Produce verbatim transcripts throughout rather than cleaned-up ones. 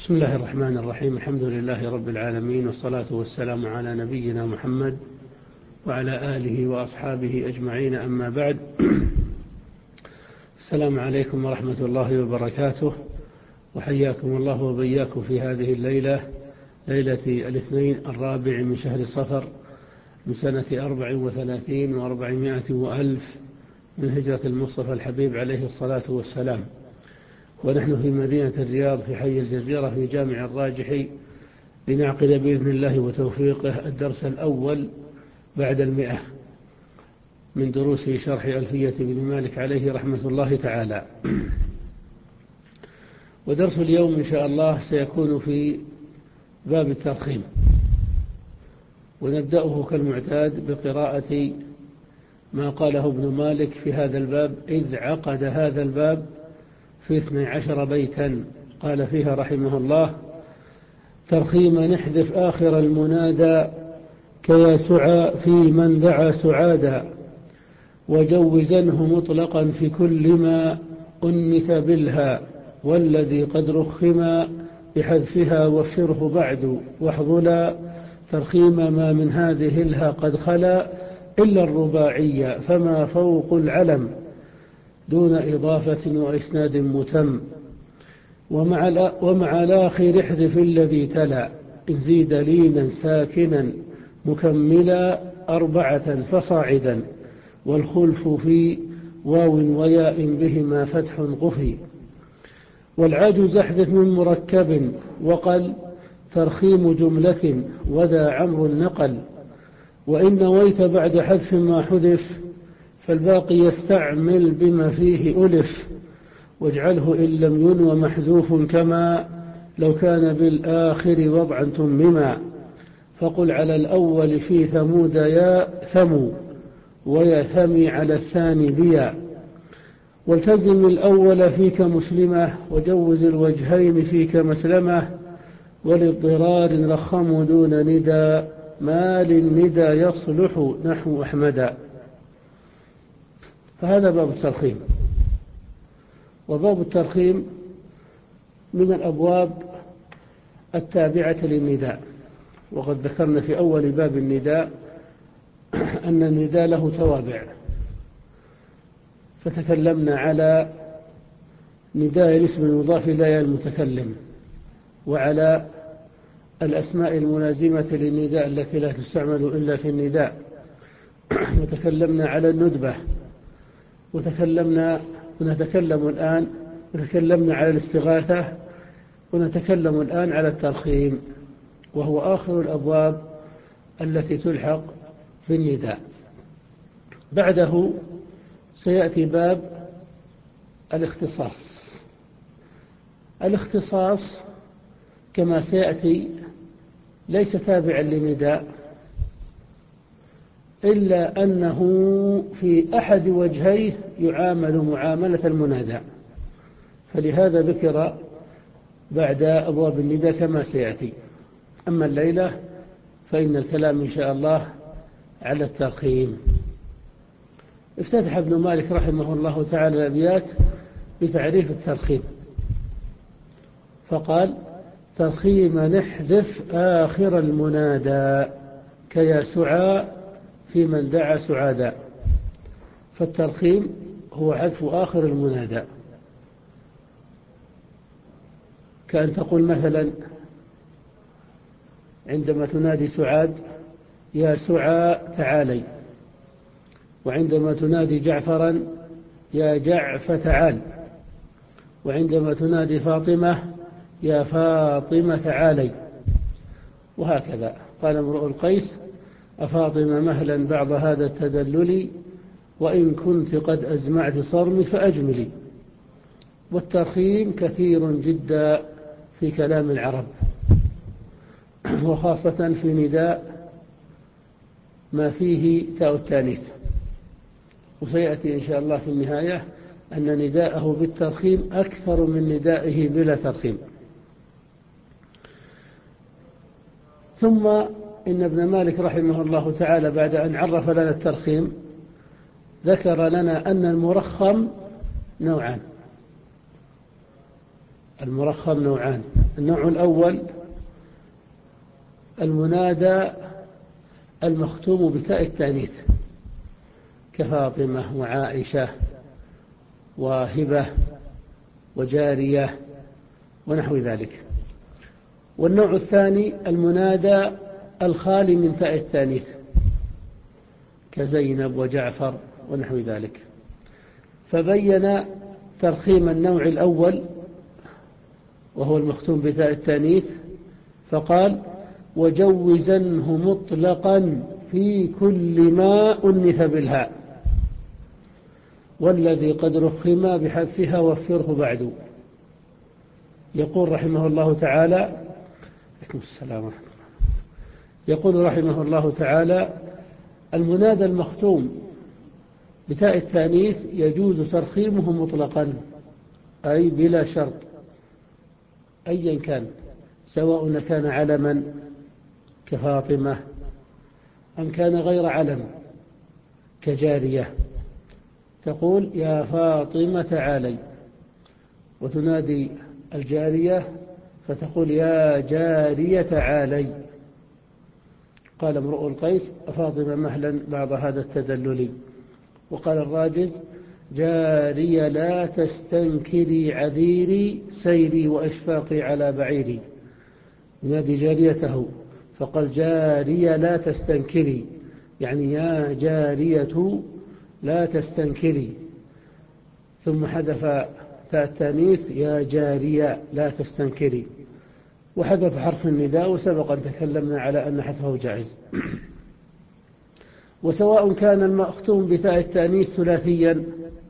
بسم الله الرحمن الرحيم. الحمد لله رب العالمين، والصلاة والسلام على نبينا محمد وعلى آله وأصحابه أجمعين، أما بعد. السلام عليكم ورحمة الله وبركاته، وحياكم الله وبياكم في هذه الليلة، ليلة الاثنين الرابع من شهر صفر من سنة أربع وثلاثين وأربعمائة وألف من هجرة المصطفى الحبيب عليه الصلاة والسلام، ونحن في مدينة الرياض في حي الجزيرة في جامع الراجحي لنعقد بإذن الله وتوفيقه الدرس الأول بعد المئة من دروس شرح ألفية بن مالك عليه رحمة الله تعالى. ودرس اليوم إن شاء الله سيكون في باب الترخيم، ونبدأه كالمعتاد بقراءة ما قاله ابن مالك في هذا الباب، إذ عقد هذا الباب في اثني عشر بيتا. قال فيها رحمه الله: ترخيم نحذف آخر المنادى كيا سعى في من دعا سعادا، وجوزنه مطلقا في كل ما أنث بالها، والذي قد رخم بحذفها وفره بعد، واحظلا ترخيم ما من هذه الها قد خلا إلا الرباعية، فما فوق العلم دون إضافة وإسناد متم، ومع, ومع الآخر احذف الذي تلا، إن زيد لينا ساكنا مكملا أربعة فصاعدا، والخلف في واو وياء بهما فتح قفي، والعاجز احذف من مركب وقل ترخيم جملة وذا عمرو النقل، وإن نويت بعد حذف ما حذف فالباقي يستعمل بما فيه ألف، واجعله إن لم ينو محذوف كما لو كان بالآخر وضعا تمما، فقل على الأول في ثمود يا ثمو، ويا ثمي على الثاني بيا، والتزم الأول فيك مسلمة، وجوز الوجهين فيك مسلمة، وللضرار رخم دون ندى، ما للندى يصلح نحو أحمدا. فهذا باب الترخيم. وباب الترخيم من الأبواب التابعة للنداء، وقد ذكرنا في أول باب النداء أن النداء له توابع، فتكلمنا على نداء الاسم المضاف إلى المتكلم، وعلى الأسماء الملازمة للنداء التي لا تستعمل إلا في النداء، وتكلمنا على الندبة، وتكلمنا ونتكلم الآن وتكلمنا على الاستغاثة، ونتكلم الآن على الترخيم، وهو آخر الأبواب التي تلحق في النداء. بعده سيأتي باب الاختصاص. الاختصاص كما سيأتي ليس تابعا للنداء، إلا أنه في أحد وجهيه يعامل معاملة المنادى، فلهذا ذكر بعد أبواب النداء كما سيأتي. أما الليلة فإن الكلام إن شاء الله على الترخيم. افتتح ابن مالك رحمه الله تعالى الأبيات بتعريف الترخيم، فقال: ترخيم نحذف آخر المنادى كيا سعى في من دعا سعادا. فالترخيم هو حذف آخر المنادى، كأن تقول مثلا عندما تنادي سعاد: يا سعى تعالي، وعندما تنادي جعفرا: يا جعف تعال، وعندما تنادي فاطمة: يا فاطمة تعالي، وهكذا. قال امرؤ القيس: أفاطمة مهلا بعض هذا التدلل، وإن كنت قد أزمعت صرمي فأجملي. والترخيم كثير جدا في كلام العرب، وخاصة في نداء ما فيه تاء التانيث، وسيأتي إن شاء الله في النهاية أن نداءه بالترخيم أكثر من ندائه بلا ترخيم. ثم إن ابن مالك رحمه الله تعالى بعد أن عرف لنا الترخيم ذكر لنا أن المرخم نوعان. المرخم نوعان النوع الأول المنادى المختوم بتاء التانيث كفاطمة وعائشة وهبة وجارية ونحو ذلك. والنوع الثاني المنادى الخالي من تاء التانيث كزينب وجعفر ونحو ذلك. فبين ترخيم النوع الأول وهو المختوم بتاء التانيث فقال: وجوزنه مطلقا في كل ما أنث بالهاء والذي قد رخم بحذفها وفره بعد. يقول رحمه الله تعالى عليكم السلام ورحمة الله. يقول رحمه الله تعالى: المنادى المختوم بتاء التانيث يجوز ترخيمه مطلقا أي بلا شرط أيا كان، سواء كان علما كفاطمة أم كان غير علم كجارية. تقول: يا فاطمة تعالي، وتنادي الجارية فتقول: يا جارية تعالي. قال امرؤ القيس: فاطمة مهلا بعض هذا التدلل. وقال الراجز: جارية لا تستنكري عذيري سيري وإشفاقي على بعيري. ينادي جاريته فقال: جارية لا تستنكري، يعني يا جارية لا تستنكري، ثم حذف تاء التانيث: يا جارية لا تستنكري، وحذف حرف النداء، وسبق أن تكلمنا على أن حذفه جائز. وسواء كان المختوم بتاء التانيث ثلاثيا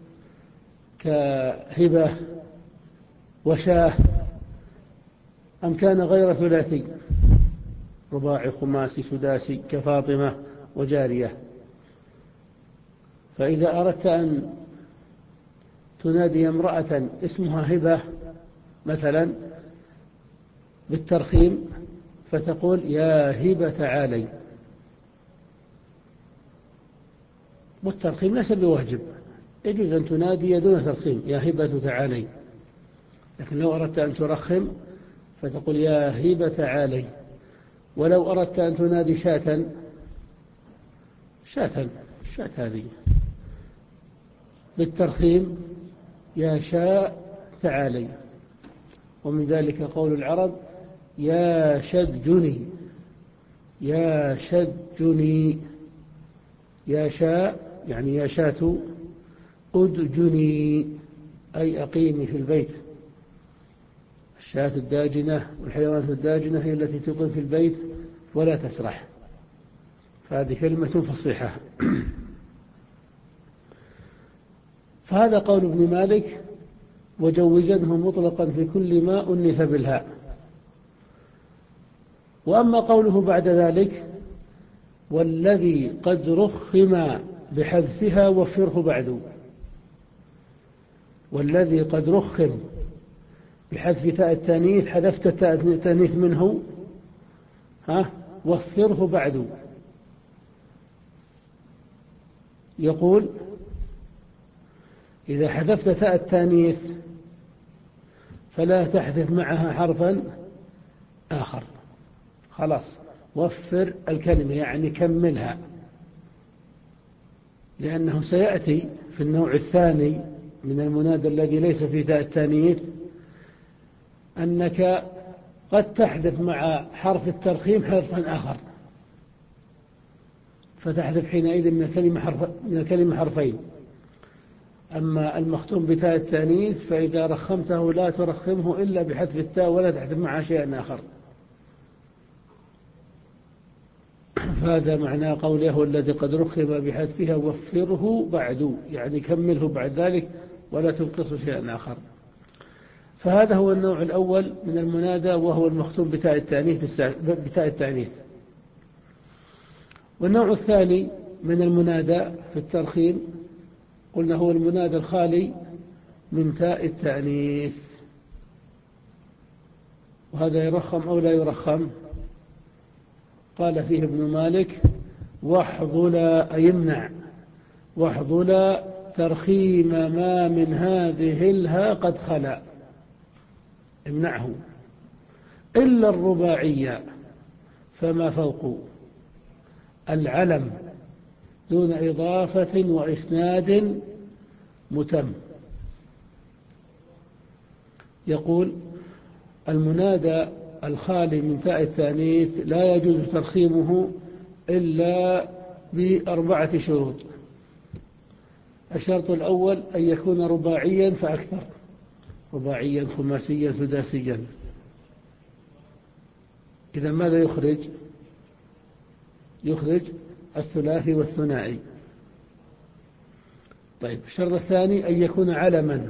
كهبة وشاه أم كان غير ثلاثي رباعي خماسي سداسي كفاطمة وجارية. فإذا أردت أن تنادي امرأة اسمها هبة مثلا بالترخيم فتقول: يا هبة تعالي. والترخيم ليس بواجب، يجوز أن تنادي دون ترخيم: يا هبة تعالي. لكن لو أردت أن ترخم فتقول: يا هبة تعالي. ولو أردت أن تنادي شاة شاة الشاة هذه بالترخيم: يا شاء تعالي. ومن ذلك قول العرب: يا شجني، يا شجني. يا شاء يعني يا شاة أدجني أي أقيمي في البيت. الشاة الداجنة والحيوانات الداجنة هي التي تقيم في البيت ولا تسرح، فهذه كلمة فصيحة. فهذا قول ابن مالك: وجوزنه مطلقا في كل ما أنث بالهاء. وأما قوله بعد ذلك: والذي قد رخم بحذفها وفره بعد. والذي قد رخم بحذف تاء التانيث، حذفت تاء التانيث منه، ها وفره بعد. يقول: إذا حذفت تاء التانيث فلا تحذف معها حرفا آخر، خلاص وفر الكلمة يعني كملها، لأنه سيأتي في النوع الثاني من المنادى الذي ليس فيه تاء التانيث أنك قد تحذف مع حرف الترخيم حرفا آخر، فتحذف حينئذ من الكلمة حرف من الكلمة حرفين. أما المختوم بتاء التانيث فإذا رخمته لا ترخمه إلا بحذف التاء ولا تحذف معها شيئا آخر. فهذا معنى قوله: الذي قد رخم بحذفها وفره بعد، يعني كمله بعد ذلك ولا تنقص شيئا آخر. فهذا هو النوع الأول من المنادى، وهو المختوم بتاء التانيث بتاء التانيث. والنوع الثاني من المنادى في الترخيم قلنا هو المنادى الخالي من تاء التأنيث، وهذا يرخم أو لا يرخم؟ قال فيه ابن مالك: واحظلا أي يمنع، واحظلا ترخيم ما من هذه الها قد خلا، امنعه. إلا الرباعية فما فوق العلم دون إضافة وإسناد متم. يقول المنادى الخالي من تاء التانيث لا يجوز ترخيمه إلا بأربعة شروط. الشرط الأول أن يكون رباعيا فأكثر، رباعيا خماسيا سداسيا. إذا ماذا يخرج؟ يخرج الثلاثي والثنائي. طيب الشرط الثاني أن يكون علما.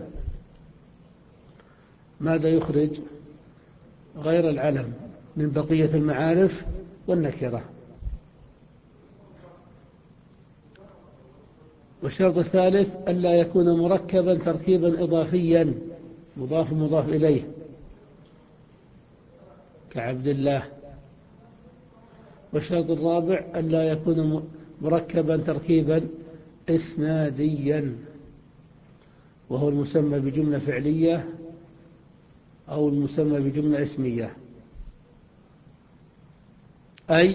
ماذا يخرج؟ غير العلم من بقية المعارف والنكرة. والشرط الثالث ألا يكون مركبا تركيبا إضافيا مضاف مضاف إليه كعبد الله. والشرط الرابع ألا يكون مركبا تركيبا إسناديا وهو المسمى بجملة فعلية أو المسمى بجملة اسمية، أي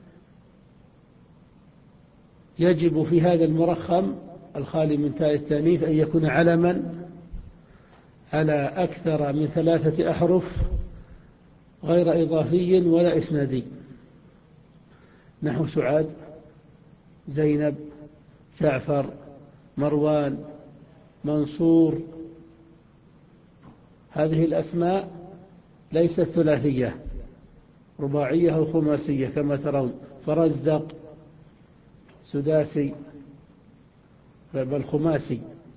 يجب في هذا المرخم الخالي من تاء التانيث أن يكون علما على أكثر من ثلاثة أحرف غير إضافي ولا إسنادي، نحو سعاد، زينب، جعفر، مروان، منصور. هذه الأسماء ليست ثلاثية، رباعية أو خماسية كما ترون. فرزدق سداسي بل خماسي.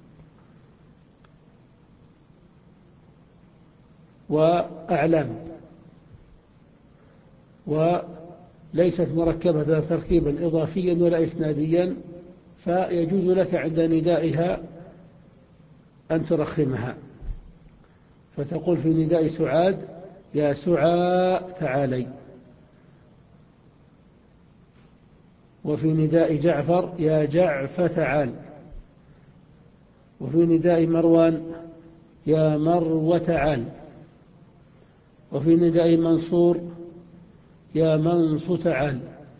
وأعلام وليست مركبة تركيبا إضافيا ولا إسناديا، فيجوز لك عند ندائها أن ترخمها، فتقول في نداء سعاد يا سعاء تعالي، وفي نداء جعفر يا جعف تعال، وفي نداء مروان يا مرو تعال، وفي نداء منصور يا منص تعال،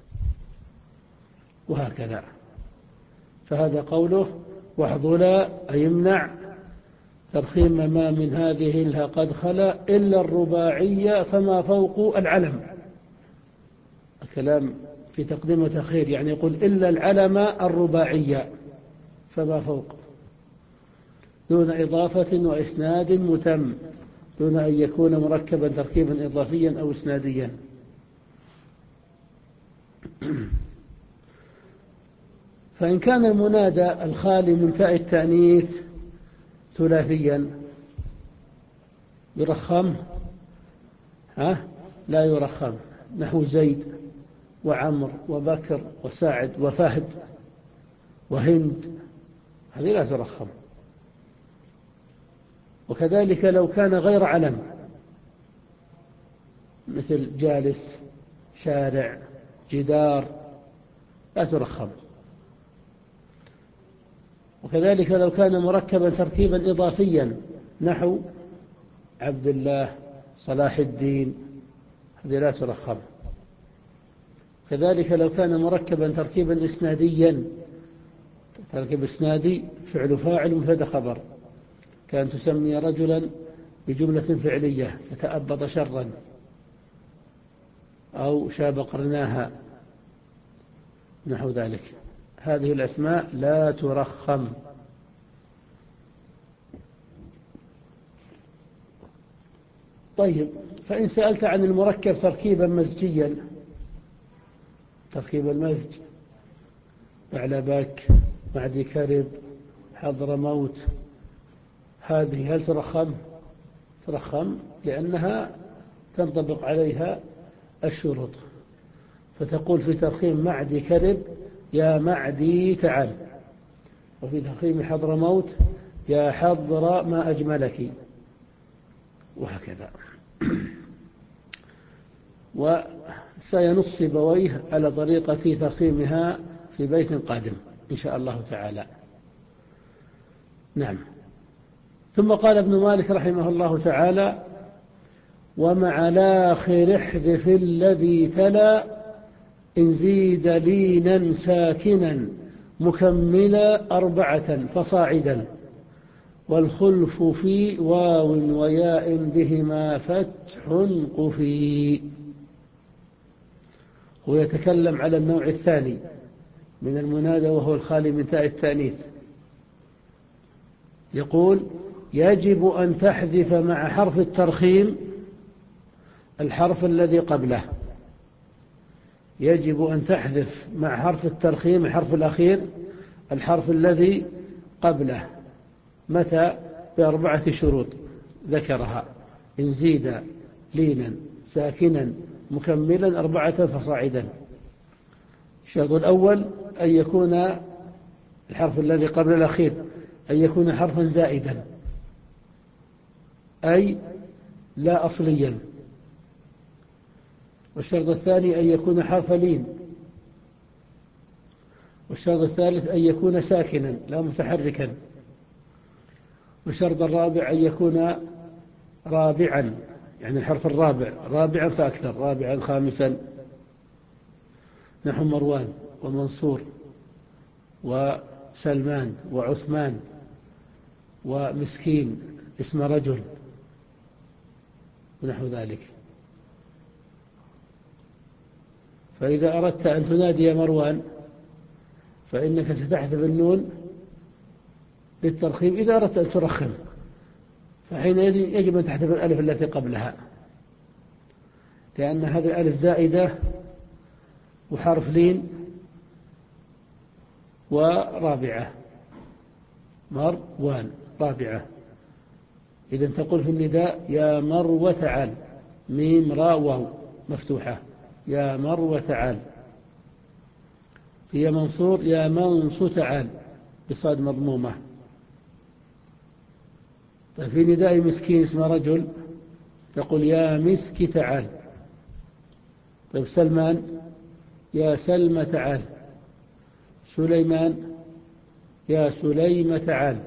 وهكذا. فهذا قوله واحضلا أي يمنع ترخيم ما من هذه الها قد خلا إلا الرباعية فما فوق العلم. الكلام في تقديم وتأخير، يعني يقول إلا العلم الرباعية فما فوق، دون إضافة وإسناد متم، دون أن يكون مركبا تركيبا إضافيا أو إسناديا. فإن كان المنادى الخالي من تاء التأنيث ثلاثيا يرخم؟ ها؟ لا يرخم، نحو زيد وعمر وبكر وسعد وفهد وهند، هذه لا ترخم. وكذلك لو كان غير علم مثل جالس، شارع، جدار، لا ترخم. وكذلك لو كان مركبا تركيبا إضافيا نحو عبد الله، صلاح الدين، هذه لا ترخم. كذلك لو كان مركبا تركيبا إسناديا، تركيب إسنادي فعل فاعل مبتدا خبر، كان تسمي رجلا بجملة فعلية فتأبط شرا أو شاب قرناها نحو ذلك، هذه الأسماء لا ترخم. طيب، فإن سألت عن المركب تركيبا مزجيا، تركيب المزج، بعلبك، معدي كرب، حضر موت، هذه هل ترخم؟ ترخم لأنها تنطبق عليها الشروط، فتقول في ترخيم معدي كرب يا معدي تعال، وفي ترخيم حضر موت يا حضر ما أجملك، وهكذا. وسينص سيبويه على طريقة ترخيمها في بيت قادم إن شاء الله تعالى. نعم. ثم قال ابن مالك رحمه الله تعالى ومع الآخر احذف الذي تلا إن زيد لينا ساكنا مكملا أربعة فصاعدا والخلف في واو وياء بهما فتح قفي. ويتكلم على النوع الثاني من المنادى وهو الخالي من تاء التأنيث. يقول يجب أن تحذف مع حرف الترخيم الحرف الذي قبله. يجب أن تحذف مع حرف الترخيم الحرف الأخير الحرف الذي قبله. متى؟ بأربعة شروط ذكرها: إن زيد لينا ساكنا مكملا أربعة فصاعدا. الشرط الأول أن يكون الحرف الذي قبل الأخير أن يكون حرفا زائدا، أي لا أصليا. والشرط الثاني أن يكون حرف لين. والشرط الثالث أن يكون ساكنا لا متحركا. والشرط الرابع أن يكون رابعا، يعني الحرف الرابع رابعا فأكثر، رابعا خامسا، نحو مروان ومنصور وسلمان وعثمان ومسكين اسم رجل ونحو ذلك. فإذا أردت أن تنادي مروان فإنك ستحذف النون للترخيم إذا أردت أن ترخم، فحينئذ يجب أن تحذف الألف التي قبلها، لأن هذه الألف زائدة وحرف لين ورابعة، مروان رابعة. إذن تقول في النداء يا مروة تعال، ميم را واو مفتوحة، يا مروة تعال. في منصور يا منصو تعال بصاد مضمومة. في نداء مسكين اسم رجل تقول يا مسك تعال. طيب سلمان يا سلمى تعال. سليمان يا سليم تعال،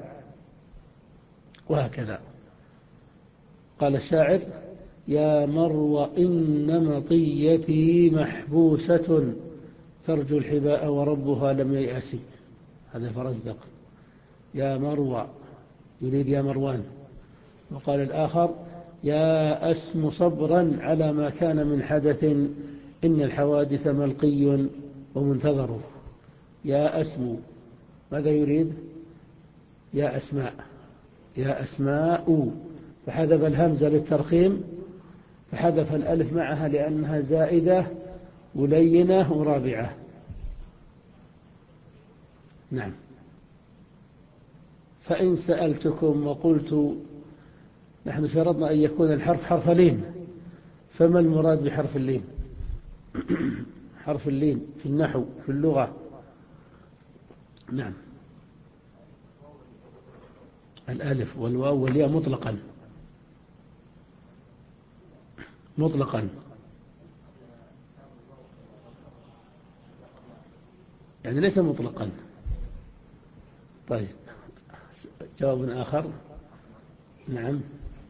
وهكذا. قال الشاعر يا مروى إن مطيتي محبوسة ترجو الحباء وربها لم ييأس. هذا فرزدق. يا مروى يريد يا مروان. وقال الآخر يا أسم صبرا على ما كان من حدث إن الحوادث ملقي ومنتظر. يا أسم ماذا يريد؟ يا أسماء، يا أسماء، فحذف الهمزة للترخيم، فحذف الألف معها لأنها زائدة ولينة ورابعة. نعم. فإن سألتكم وقلت نحن شرطنا أن يكون الحرف حرف لين، فما المراد بحرف اللين؟ حرف اللين في النحو في اللغة. نعم. الألف والواو والياء مطلقا مطلقا يعني ليس مطلقا. طيب جواب آخر. نعم.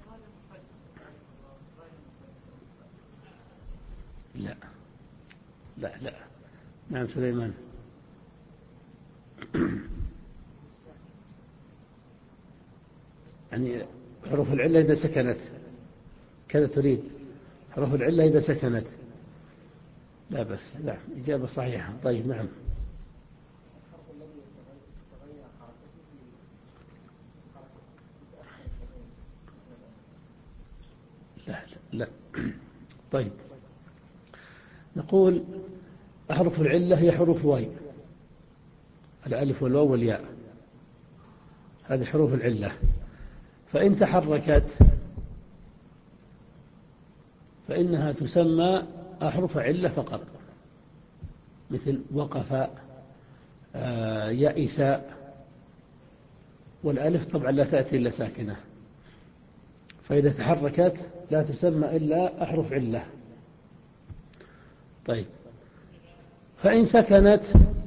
لا لا لا. نعم سليمان. يعني حروف العلة إذا سكنت كذا تريد؟ حروف العلة إذا سكنت لا بس. لا، إجابة صحيحة. طيب نعم. لا لا, لا. طيب نقول أحرف العلة هي حروف واي، الألف والواو والياء، هذه حروف العلة. فإن تحركت فإنها تسمى أحرف علة فقط، مثل وقف، آه، يئس. والألف طبعا لا تأتي إلا ساكنة، فإذا تحركت لا تسمى إلا أحرف علة. طيب فإن سكنت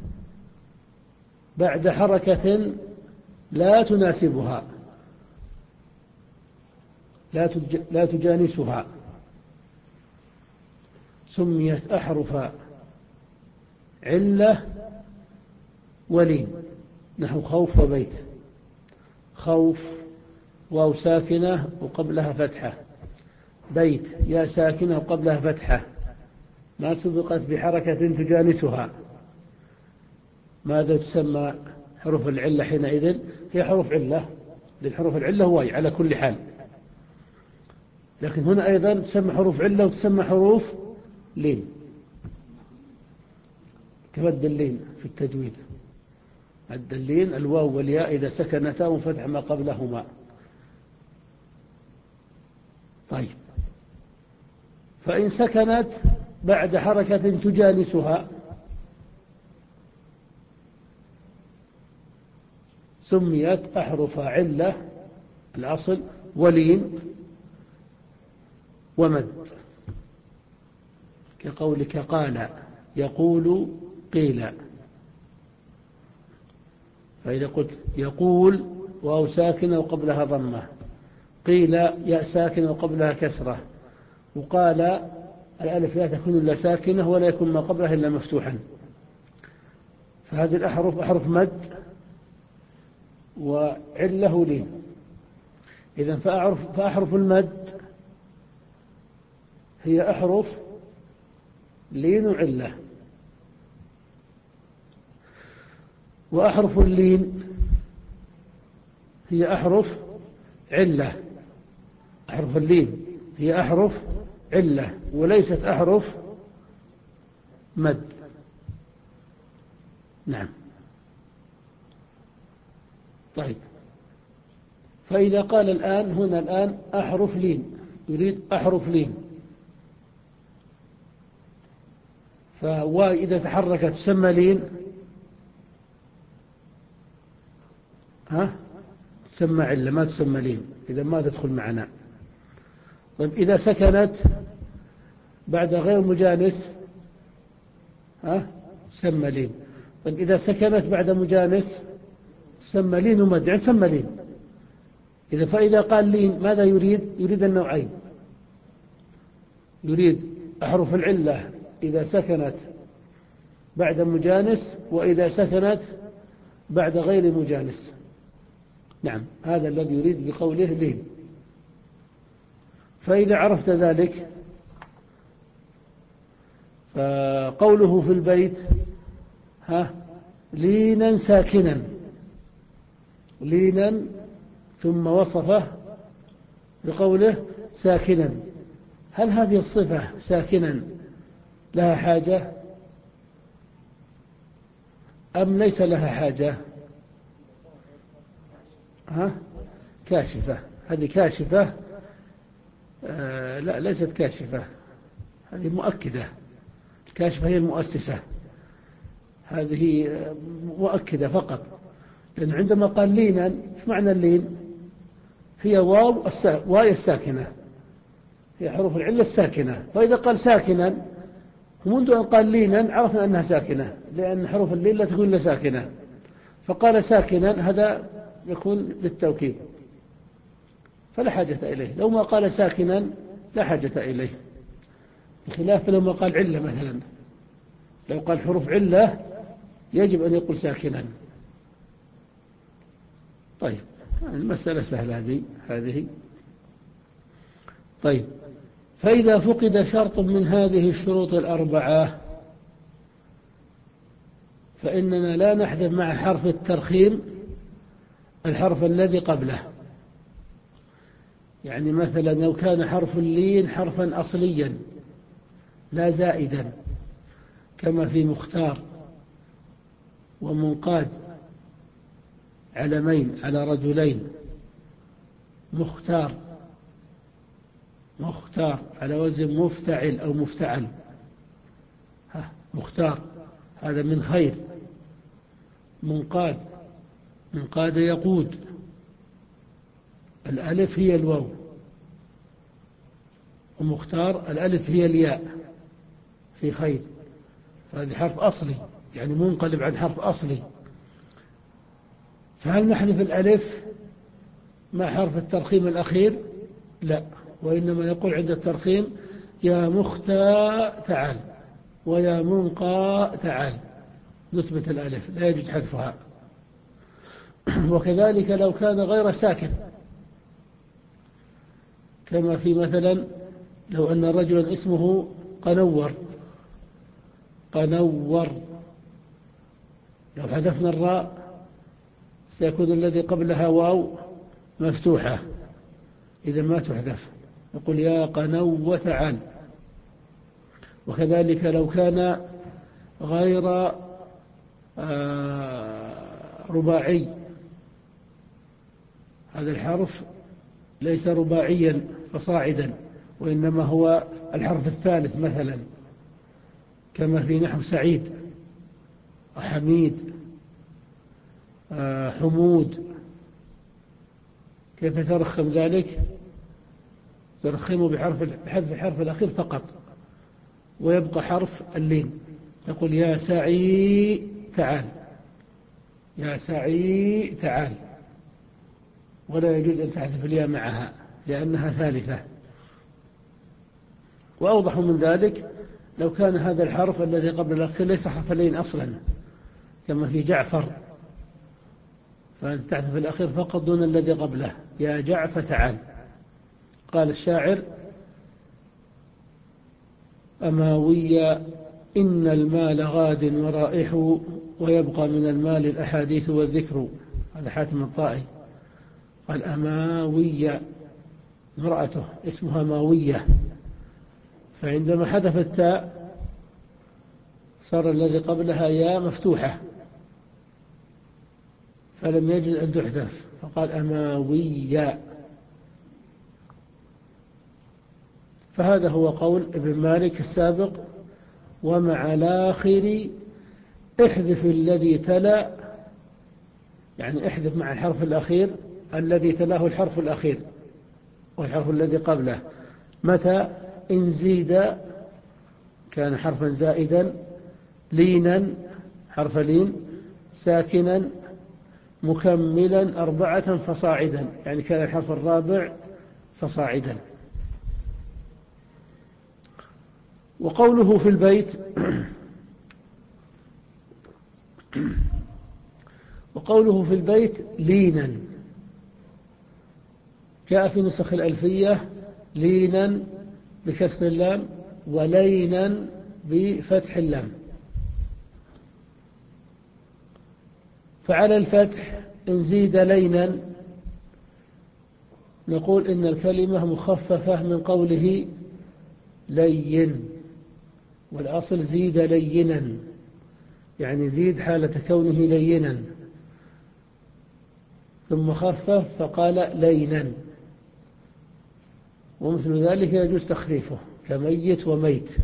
بعد حركة لا تناسبها، لا لا تجانسها، سميت أحرف علة ولين، نحو خوف وبيت. خوف واو ساكنة وقبلها فتحة، بيت يا ساكنة وقبلها فتحة ما سبقت بحركة تجانسها، ماذا تسمى حروف العلة حينئذ؟ هي حروف علة، للحروف العلة واي على كل حال، لكن هنا أيضا تسمى حروف علة وتسمى حروف لين، كمد اللين في التجويد. مد اللين الواو والياء إذا سكنتا وفتح ما قبلهما. طيب، فإن سكنت بعد حركة تجانسها سميت أحرف علة الأصل ولين ومد، كقولك قال يقول قيل. فإذا قلت يقول واو ساكنة وقبلها ضمة، قيل ياء ساكنة وقبلها كسرة، وقال الألف لا تكون إلا ساكنة ولا يكون ما قبلها إلا مفتوحا. فهذه الأحرف أحرف مد وعله لين. إذن فأعرف فأحرف المد هي أحرف لين وعلة، وأحرف اللين هي أحرف علة. أحرف اللين هي أحرف علة وليست أحرف مد. نعم. طيب، فإذا قال الآن هنا الآن أحرف لين، يريد أحرف لين، فواي إذا تحركت تسمى لين، ها تسمى علة ما تسمى لين، إذا ما تدخل معنا. طيب، إذا سكنت بعد غير مجانس ها تسمى لين. طيب، إذا سكنت بعد مجانس تسمى لين ومد، يعني تسمى لين. إذا فإذا قال لين ماذا يريد؟ يريد النوعين، يريد أحرف العلة إذا سكنت بعد مجانس وإذا سكنت بعد غير مجانس. نعم، هذا الذي يريد بقوله لين. فإذا عرفت ذلك فقوله في البيت ها لينا ساكنا، لينا ثم وصفه بقوله ساكنا. هل هذه الصفة ساكنا لها حاجة أم ليس لها حاجة؟ ها كاشفة، هذه كاشفة؟ آه لا، ليست كاشفة، هذه مؤكدة. الكاشفة هي المؤسسة، هذه مؤكدة فقط. لأن عندما قال لينا، ايش معنى اللين؟ هي واو واي الساكنة، هي حروف العلة الساكنة. فإذا قال ساكنا ومنذ أن قال لينا عرفنا أنها ساكنة، لأن حروف اللين لا تكون إلا ساكنة. فقال ساكنا هذا يكون للتوكيد فلا حاجة إليه. لو ما قال ساكنا لا حاجة إليه، بخلاف لو ما قال علة مثلا، لو قال حروف علة يجب أن يقول ساكنا. طيب، المسألة سهلة هذه هذه طيب، فإذا فقد شرط من هذه الشروط الأربعة فإننا لا نحذف مع حرف الترخيم الحرف الذي قبله. يعني مثلا لو كان حرف اللين حرفا أصليا لا زائدا، كما في مختار ومنقاد، علمين على رجلين، مختار مختار على وزن مفتعل أو مفتعل، ها مختار هذا من خير. منقاد منقاد يقود، الألف هي الواو، ومختار الألف هي الياء في خير. فهذا حرف أصلي، يعني منقلب عن حرف أصلي. فهل نحذف الألف مع حرف الترخيم الأخير؟ لا، وإنما نقول عند الترخيم يا مختى تعال، ويا منقى تعال، نثبت الألف لا يجوز حذفها. وكذلك لو كان غير ساكن، كما في مثلا لو أن رجلا اسمه قنور، قنور، لو حذفنا الراء سيكون الذي قبلها واو مفتوحة، إذا ما تحذف، يقول يا قنو تعال. وكذلك لو كان غير رباعي، هذا الحرف ليس رباعيا فصاعدا، وإنما هو الحرف الثالث مثلا، كما في نحو سعيد، حميد، حمود. كيف ترخم ذلك؟ ترخمه بحرف بحذف الحرف الأخير فقط، ويبقى حرف اللين، تقول يا سعي تعال، يا سعي تعال، ولا يجوز أن تحذف الياء معها لأنها ثالثة. وأوضح من ذلك لو كان هذا الحرف الذي قبل الأخير ليس حرف اللين أصلا، كما في جعفر، فأنت تحذف الأخير فقط دون الذي قبله، يا جعفر تعال. قال الشاعر أماوي إن المال غاد ورائح، ويبقى من المال الأحاديث والذكر. هذا حاتم الطائي قال أماوية، امرأته اسمها ماوية، فعندما حذف التاء صار الذي قبلها يا مفتوحة، فلم يجد أن تحذف، فقال أماوية. فهذا هو قول ابن مالك السابق. ومع الآخر احذف الذي تلا، يعني احذف مع الحرف الأخير الذي تلاه الحرف الأخير والحرف الذي قبله. متى؟ إن زيد كان حرفا زائدا، لينا حرف لين، ساكنا، مكملا أربعة فصاعدا، يعني كان الحرف الرابع فصاعدا. وقوله في البيت وقوله في البيت لينا، جاء في نسخ الألفية لينا بكسر اللام، ولينا بفتح اللام. فعلى الفتح إن زيد لينا نقول إن الكلمة مخففة من قوله لين، والأصل زيد لينا، يعني زيد حالة كونه لينا، ثم خفف فقال لينا. ومثل ذلك يجوز تخفيفه كميت وميت.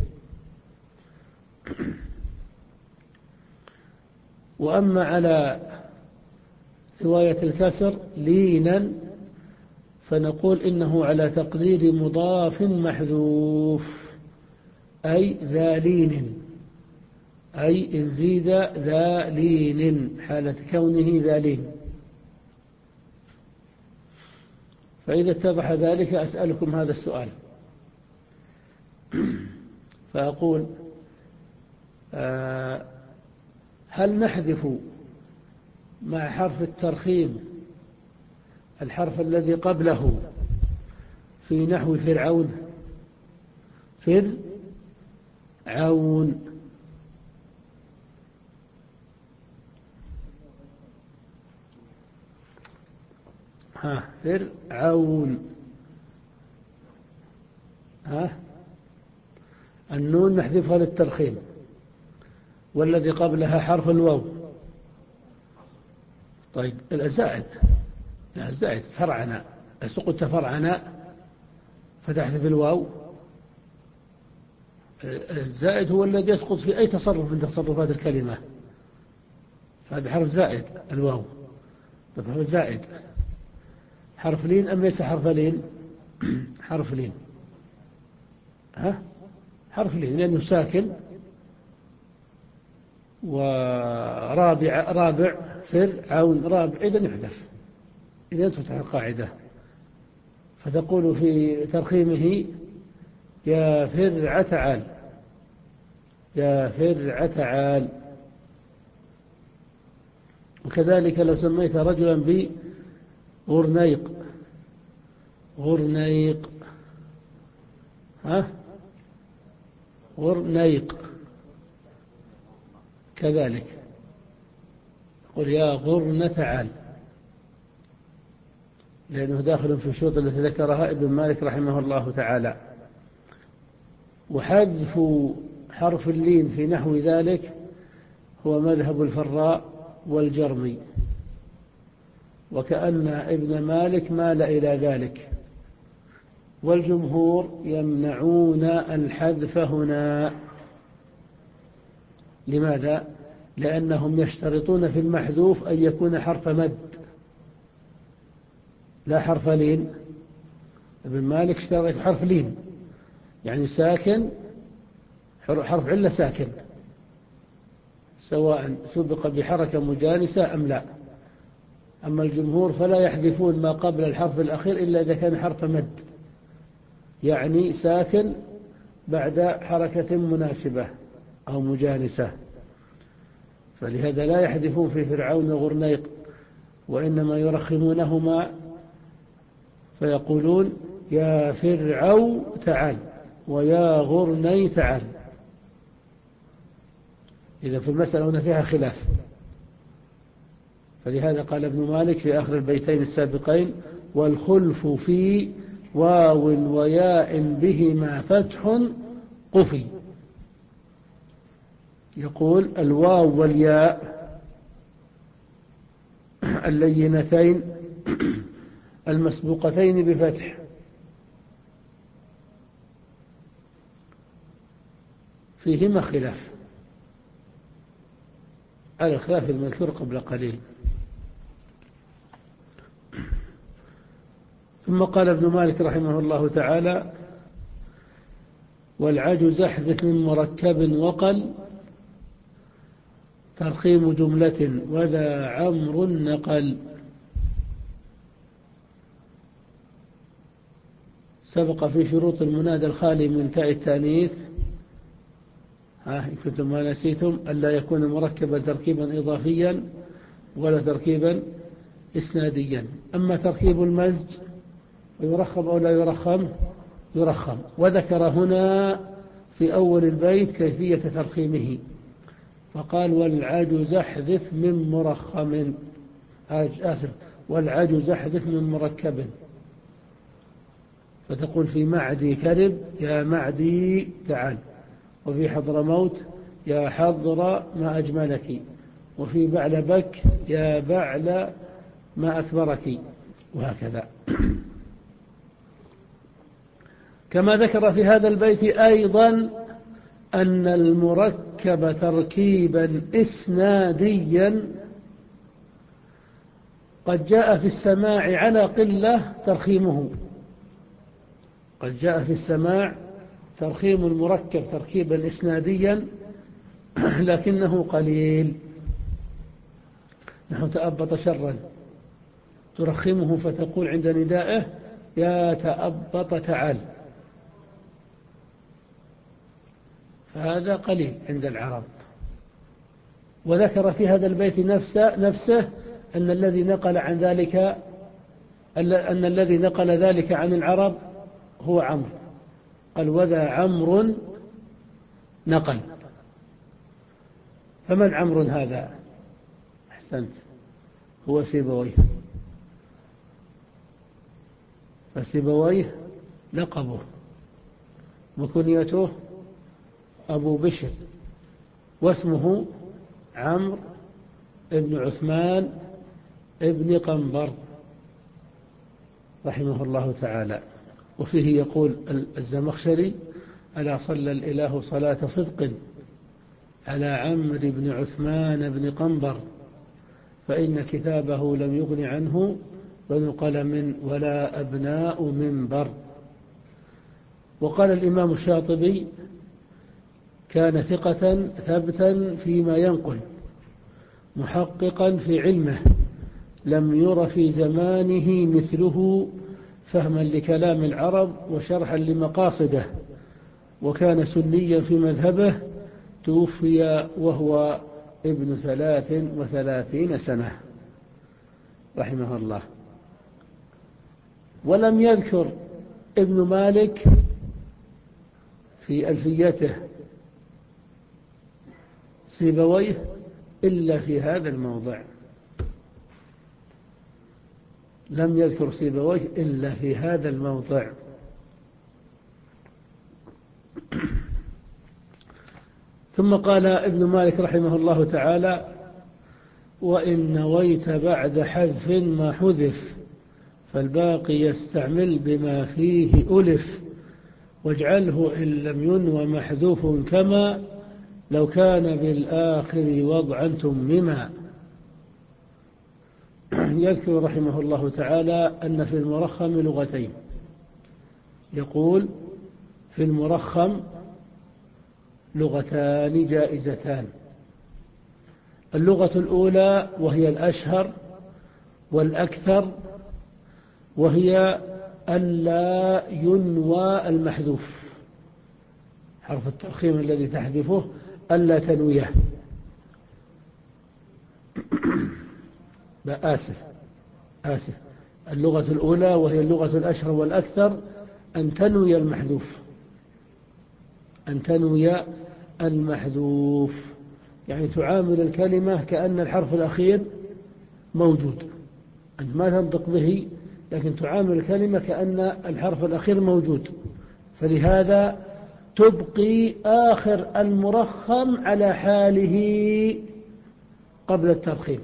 وأما على رواية الكسر لينا فنقول إنه على تقدير مضاف محذوف، أي ذا لين، أي إن زيد ذا لين حالة كونه ذا لين. فإذا اتضح ذلك أسألكم هذا السؤال، فأقول آه هل نحذف مع حرف الترخيم الحرف الذي قبله في نحو فرعون؟ فرعون، ها فرعون، ها النون نحذفها للترخيم، والذي قبلها حرف الواو. طيب الزائد، الزائد فرعنا، قلت فرعنا فتحذف الواو. الزائد هو الذي يسقط في أي تصرف من تصرفات الكلمة، فهذا حرف زائد الواو. طيب هو الزائد حرف لين أم ليس حرف لين؟ حرف لين، ها حرف لين لأنه ساكن، ورابع رابع فرعون رابع، إذن يحذف، إذن تفتح القاعدة. فتقول في ترخيمه يا فرع تعال، يا فرع تعال. وكذلك لو سميت رجلا بغرنيق، غرنيق، ها غرنيق كذلك، قل يا غرن تعال، لأنه داخل في الشروط التي ذكرها ابن مالك رحمه الله تعالى. وحذف حرف اللين في نحو ذلك هو مذهب الفراء والجرمي، وكأن ابن مالك مال إلى ذلك، والجمهور يمنعون الحذف هنا. لماذا؟ لأنهم يشترطون في المحذوف أن يكون حرف مد لا حرف لين. ابن مالك اشترط حرف لين، يعني ساكن، حرف علة ساكن، سواء سبق بحركة مجانسة أم لا. أما الجمهور فلا يحذفون ما قبل الحرف الأخير إلا إذا كان حرف مد، يعني ساكن بعد حركة مناسبة أو مجانسة. فلهذا لا يحذفون في فرعون وغرنيق، وإنما يرخمونهما فيقولون يا فرعو تعال ويا غرني تعال. إذا في المسألة هنا فيها خلاف، فلهذا قال ابن مالك في آخر البيتين السابقين والخلف في واو وياء بهما فتح قفي. يقول الواو والياء اللينتين المسبوقتين بفتح فيهما خلاف على الخلاف المذكور قبل قليل. ثم قال ابن مالك رحمه الله تعالى والعجز احذف من مركب وقل ترخيم جملة وذا عمر نقل. سبق في شروط المنادى الخالي من تاء التانيث، ها إن كنتم ما نسيتم، ألا يكون مركبا تركيبا إضافيا ولا تركيبا إسناديا. أما تركيب المزج يرخم أو لا يرخم؟ يرخم. وذكر هنا في أول البيت كيفية ترخيمه، فقال والعجز احذف من مرخم، آسف، والعجز احذف من مركب. فتقول في معدي كرب يا معدي تعال، وفي حضرموت يا حضر ما أجملك، وفي بعلبك يا بعل ما أكبرك، وهكذا. كما ذكر في هذا البيت أيضا أن المركب تركيبا إسناديا قد جاء في السماع على قلة ترخيمه، قد جاء في السماع ترخيم المركب تركيبا إسناديا لكنه قليل، نحو تأبط شرا ترخمه فتقول عند ندائه يا تأبط تعال، فهذا قليل عند العرب. وذكر في هذا البيت نفسه, نفسه أن الذي نقل عن ذلك أن الذي نقل ذلك عن العرب هو عمرو، قال وذا عمرو نقل. فمن عمرو هذا؟ أحسنت، هو سيبويه. فسيبويه لقبه وكنيته أبو بشر، واسمه عمرو ابن عثمان ابن قنبر رحمه الله تعالى. وفيه يقول الزمخشري ألا صلى الإله صلاة صدق على عمرو بن عثمان بن قنبر فإن كتابه لم يغن عنه بنو قلم ولا أبناء منبر. وقال الإمام الشاطبي كان ثقة ثبتا فيما ينقل محققا في علمه لم ير في زمانه مثله فهما لكلام العرب وشرحا لمقاصده وكان سنيا في مذهبه، توفي وهو ابن ثلاث وثلاثين سنة رحمه الله. ولم يذكر ابن مالك في ألفيته سيبويه إلا في هذا الموضع، لم يذكر سيبويه إلا في هذا الموضع. ثم قال ابن مالك رحمه الله تعالى: وإن نويت بعد حذف ما حذف فالباقي يستعمل بما فيه ألف، واجعله إن لم ينو محذوف كما لو كان بالآخر وضعا تمما. يذكر رحمه الله تعالى أن في المرخم لغتين. يقول: في المرخم لغتان جائزتان. اللغة الأولى وهي الأشهر والأكثر، وهي ألا ينوى المحذوف، حرف الترخيم الذي تحذفه ألا تنويه. آسف آسف اللغة الأولى وهي اللغة الأشهر والأكثر أن تنوي المحذوف، أن تنوي المحذوف، يعني تعامل الكلمة كأن الحرف الأخير موجود، أنت ما تنطق به لكن تعامل الكلمة كأن الحرف الأخير موجود، فلهذا تبقي آخر المرخم على حاله قبل الترخيم.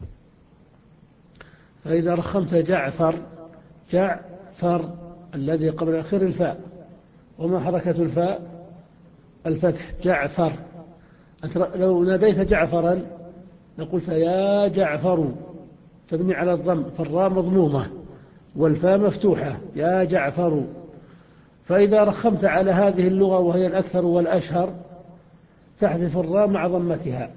فإذا رخمت جعفر، جعفر الذي قبل الأخير الفاء، وما حركة الفاء؟ الفتح، جعفر. أنت لو ناديت جعفرا لقلت يا جعفر، تبني على الضم، فالراء مضمومة والفاء مفتوحة، يا جعفر. فإذا رخمت على هذه اللغة وهي الأكثر والأشهر تحذف الراء مع ضمتها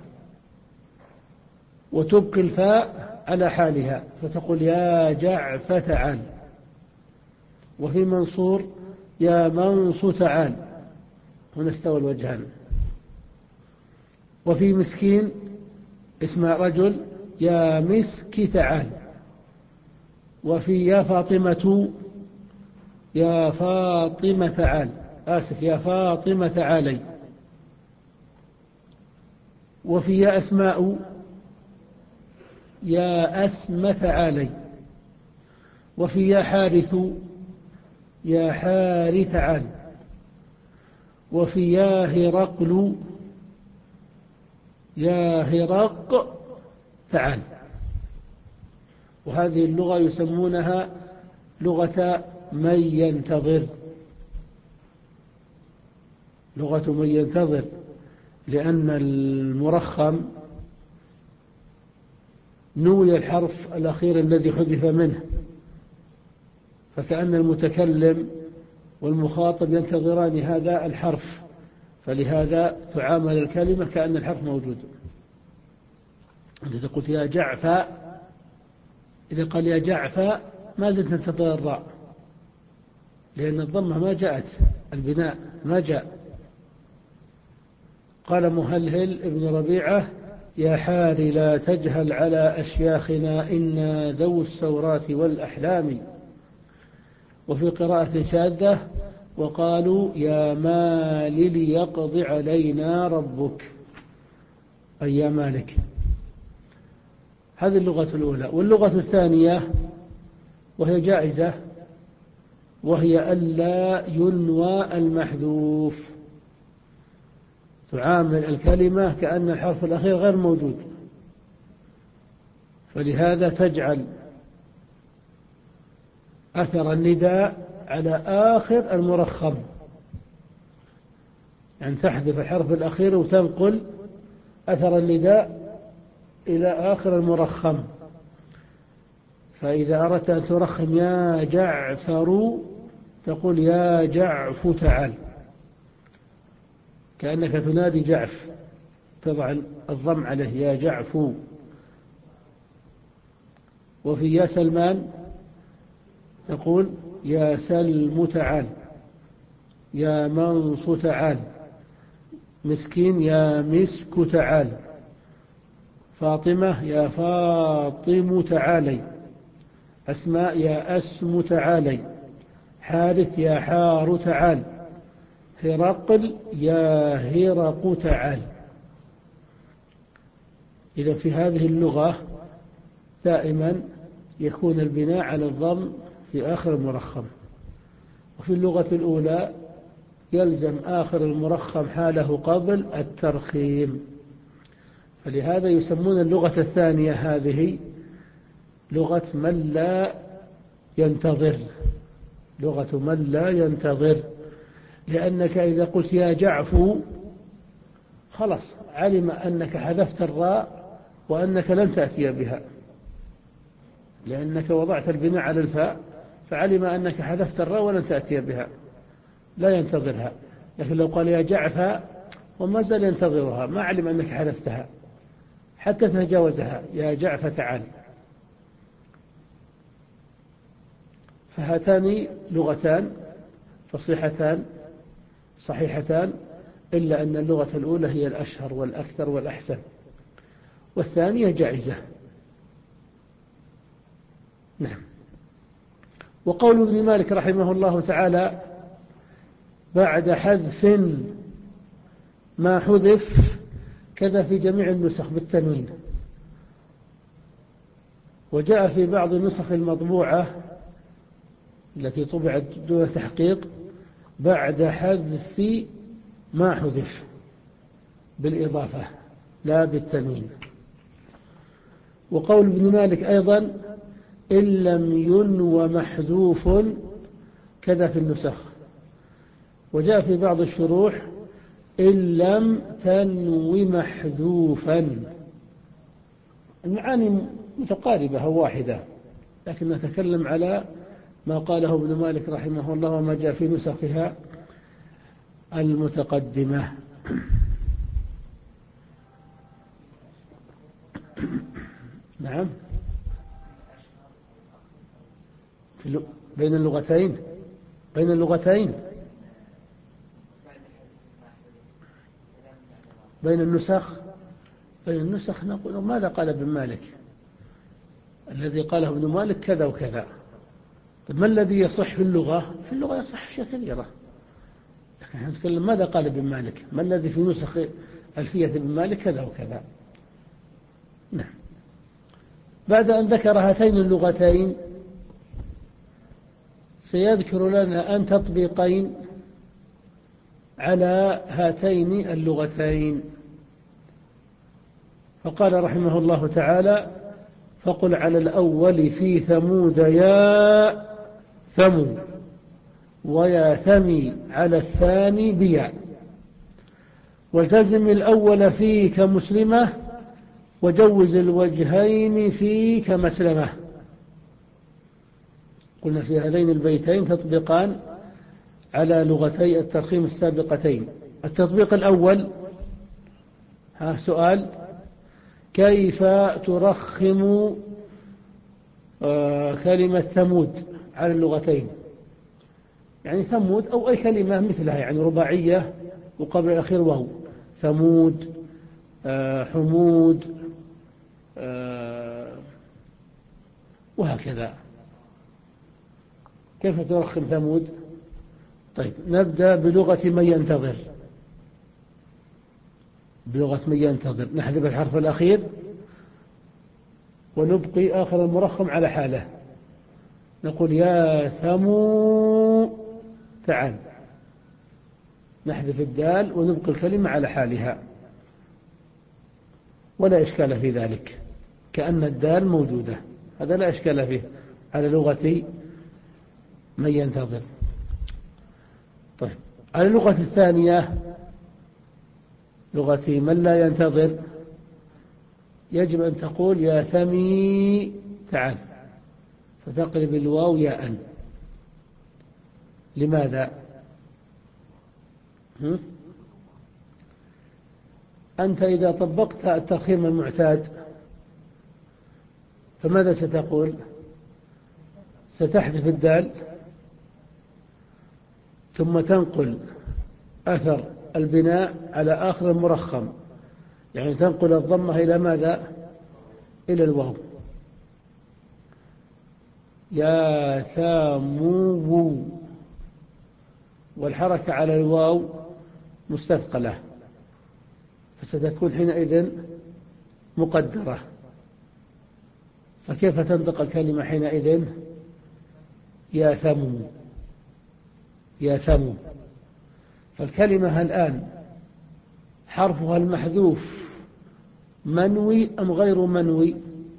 وتبقي الفاء على حالها، فتقول يا جعف تعال. وفي منصور يا منص تعال، هنا استوى الوجهان. وفي مسكين اسم رجل يا مسك تعال. وفي يا فاطمة يا فاطمة تعال، آسف يا فاطمة تعالي. وفي يا أسماء يا أسم تعالي. وفي يا حارث يا حارث تعال. وفي يا هرقل يا هرق تعال. وهذه اللغة يسمونها لغة من ينتظر، لغة من ينتظر، لأن المرخم نوي الحرف الأخير الذي حذف منه، فكأن المتكلم والمخاطب ينتظران هذا الحرف، فلهذا تعامل الكلمة كأن الحرف موجود. أنت قلت يا جعفاء، إذا قال يا جعفاء ما زلت تنتظر الراء، لأن الضمة ما جاءت، البناء ما جاء. قال مهلهل ابن ربيعة: يا حاري لا تجهل على أشياخنا إنا ذو السورات والأحلام. وفي قراءة شاذة: وقالوا يا مال ليقض علينا ربك، أي يا مالك. هذه اللغة الأولى. واللغة الثانية وهي جائزة، وهي ألا ينوى المحذوف، تعامل الكلمة كأن الحرف الأخير غير موجود، فلهذا تجعل أثر النداء على آخر المرخم، يعني تحذف الحرف الأخير وتنقل أثر النداء إلى آخر المرخم. فإذا أردت أن ترخم يا جعفر تقول يا جعف تعال، كأنك تنادي جعف، تضع الضم عليه يا جعف. وفي يا سلمان تقول يا سلم تعال. يا منص تعال. مسكين يا مسك تعال. فاطمة يا فاطم تعالي. أسماء يا أسم تعالي. حارث يا حار تعال. هرقل يا هرق تعال. إذا في هذه اللغة دائما يكون البناء على الضم في آخر المرخم، وفي اللغة الأولى يلزم آخر المرخم حاله قبل الترخيم. فلهذا يسمون اللغة الثانية هذه لغة من لا ينتظر، لغة من لا ينتظر، لأنك إذا قلت يا جعفو خلاص علم أنك حذفت الراء وأنك لم تأتي بها، لأنك وضعت البناء على الفاء فعلم أنك حذفت الراء ولن تأتي بها، لا ينتظرها. لكن لو قال يا جعفة وما زال ينتظرها، ما علم أنك حذفتها حتى تتجاوزها، يا جعفة تعال. فهاتان لغتان فصيحتان صحيحتان، إلا أن اللغة الأولى هي الأشهر والأكثر والأحسن، والثانية جائزة. نعم. وقول ابن مالك رحمه الله تعالى بعد حذف ما حذف كذا في جميع النسخ بالتنوين، وجاء في بعض النسخ المطبوعة التي طبعت دون تحقيق بعد حذف ما حذف بالإضافة لا بالتنوين. وقول ابن مالك أيضا إن لم ينو محذوف كذا في النسخ، وجاء في بعض الشروح إن لم تنو محذوفا. المعاني متقاربة أو واحدة، لكن نتكلم على ما قاله ابن مالك رحمه الله وما جاء في نسخها المتقدمة. نعم. في بين اللغتين بين اللغتين بين النسخ بين النسخ نقول ماذا قال ابن مالك؟ الذي قاله ابن مالك كذا وكذا. طيب ما الذي يصح في اللغة؟ في اللغة يصح أشياء كثيرة، لكن نحن نتكلم ماذا قال ابن مالك، ما الذي في نسخ ألفية ابن مالك كذا وكذا. نعم. بعد أن ذكر هاتين اللغتين سيذكر لنا أن تطبيقين على هاتين اللغتين. فقال رحمه الله تعالى فقل على الأول في ثمود يا ثمو، ويا ثمي على الثاني بيا، والتزم الأول فيه كمسلمة، وجوز الوجهين فيه كمسلمة. قلنا في هذين البيتين تطبيقان على لغتي الترخيم السابقتين. التطبيق الأول، ها سؤال: كيف ترخم كلمة ثمود على اللغتين؟ يعني ثمود أو أي كلمة مثلها، يعني رباعية وقبل الأخير واو، ثمود، حمود، وهكذا. كيف ترخم ثمود؟ طيب نبدأ بلغة من ينتظر. بلغة من ينتظر نحذف الحرف الأخير ونبقي آخر المرخم على حاله. نقول يا ثمو تعال، نحذف الدال ونبقي الكلمة على حالها ولا إشكال في ذلك، كأن الدال موجودة، هذا لا إشكال فيه على لغة من ينتظر. طيب على اللغة الثانية لغة من لا ينتظر يجب أن تقول يا ثمي تعال، فتقلب الواو ياء. لماذا؟ هم؟ أنت إذا طبقت الترخيم المعتاد فماذا ستقول؟ ستحذف الدال ثم تنقل أثر البناء على آخر المرخم، يعني تنقل الضمة إلى ماذا؟ إلى الواو. يا ثامو، والحركة على الواو مستثقلة، فستكون حينئذ مقدرة. فكيف تنطق الكلمة حينئذ؟ يا ثمو، يا ثمو. فالكلمة الآن حرفها المحذوف منوي أم غير منوي؟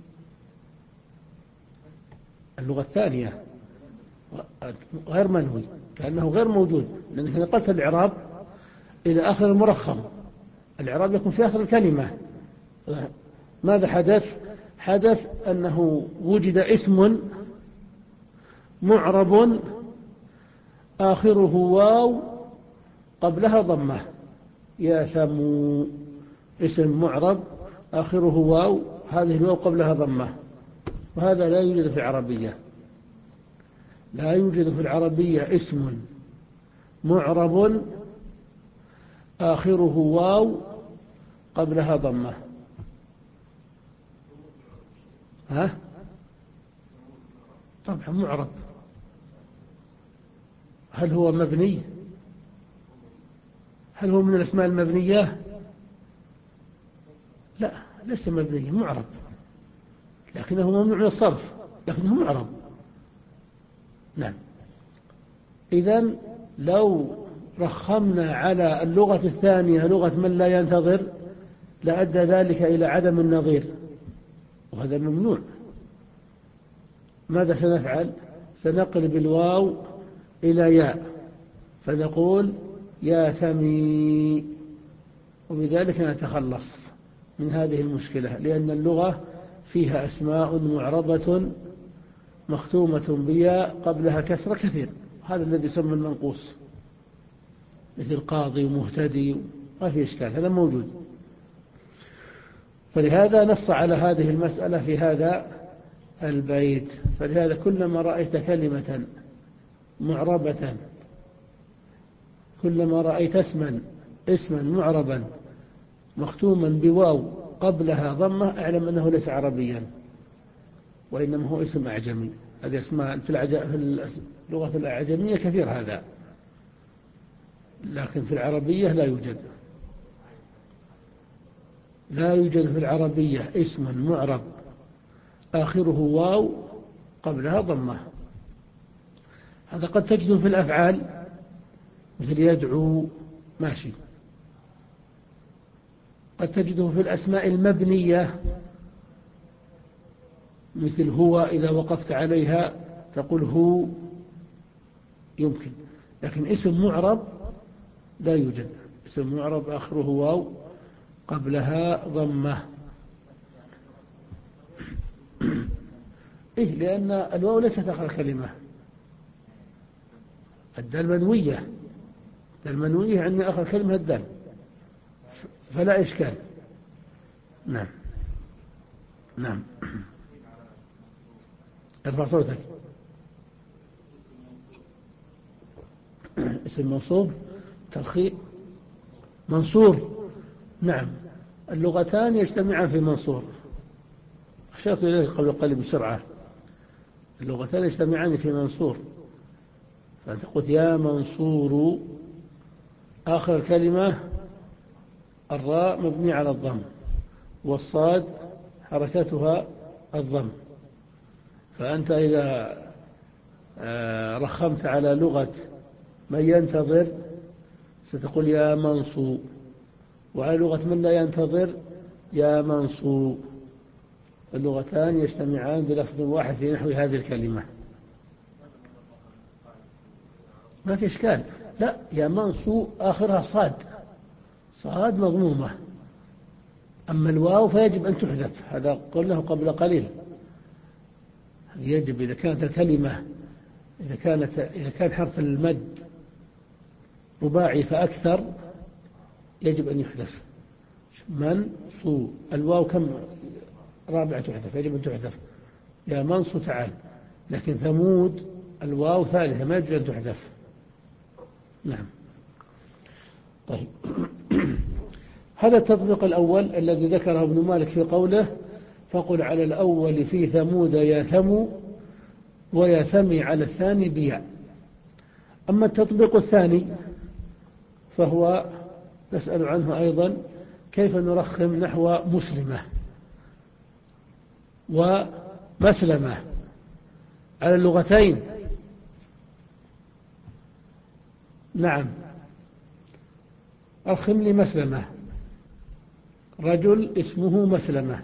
اللغة الثانية غير منوي، كأنه غير موجود، لأنك نقلت الإعراب إلى آخر المرخم. الإعراب يكون في آخر الكلمة. ماذا حدث؟ حدث أنه وجد اسم معرب آخره واو قبلها ضمة. يا ثمو، اسم معرب آخره واو، هذه الواو قبلها ضمة، وهذا لا يوجد في العربية. لا يوجد في العربية اسم معرب آخره واو قبلها ضمة. ها؟ طبعا معرب. هل هو مبني؟ هل هو من الأسماء المبنية؟ لا، ليس مبني، معرب، لكنه ممنوع من الصرف، لكنه معرب. نعم. إذن لو رخمنا على اللغة الثانية لغة من لا ينتظر لأدى ذلك إلى عدم النظير، وهذا ممنوع. ماذا سنفعل؟ سنقلب الواو إلى ياء، فنقول يا ثمي، وبذلك نتخلص من هذه المشكلة، لأن اللغة فيها أسماء معربة مختومة بياء قبلها كسر كثير، هذا الذي يسمى المنقوص، مثل قاضي ومهتدي، ما في إشكال، هذا موجود. فلهذا نص على هذه المسألة في هذا البيت. فلهذا كلما رأيت كلمة معربة، كلما رأيت اسما اسما معربا مختوما بواو قبلها ضمة، اعلم أنه ليس عربيا، وإنما هو اسم أعجمي. هذه اسماء في, العج... في اللغة الأعجمية كثير هذا، لكن في العربية لا يوجد. لا يوجد في العربية اسم معرب آخره واو قبلها ضمة. هذا قد تجده في الأفعال، مثل يدعو، ماشي. قد تجده في الأسماء المبنية، مثل هو، إذا وقفت عليها تقول هو، يمكن. لكن اسم معرب لا يوجد، اسم معرب آخره واو قبلها ضمة. إيه؟ لأن الواو ليست آخر الكلمة، الدال منوية، الدال منوية عن آخر كلمة الدال، فلا إشكال. نعم. نعم. ارفع صوتك. اسم منصوب ترخيء منصور. نعم، اللغتان يجتمعان في منصور. أشرت إليه قبل قليل بسرعة. اللغتان يجتمعان في منصور، فأنت قلت يا منصور، آخر الكلمة الراء مبني على الضم، والصاد حركتها الضم. فأنت إذا رخمت على لغة من ينتظر ستقول يا منصو، وعلى لغة من لا ينتظر يا منصو. اللغتان يجتمعان بلفظ واحد في نحو هذه الكلمة، ما في إشكال. لا، يا منصو آخرها صاد، صاد مضمومة. أما الواو فيجب أن تحذف، هذا قلناه قبل قليل. يجب إذا كانت الكلمة إذا كانت إذا كان حرف المد رباعي فأكثر يجب أن يحذف. من صو، الواو كم رابعة تحذف، يجب أن تحذف. يا منصو تعال. لكن ثمود الواو ثالثة ما يجب أن تحذف. نعم. طيب. هذا التطبيق الأول الذي ذكره ابن مالك في قوله فقل على الأول في ثمود يا ثمو ويا ثمي على الثاني بيع. أما التطبيق الثاني فهو نسأل عنه أيضا كيف نرخم نحو مسلمة ومسلمة على اللغتين. نعم. أرخم لي مسلمة، رجل اسمه مسلمة،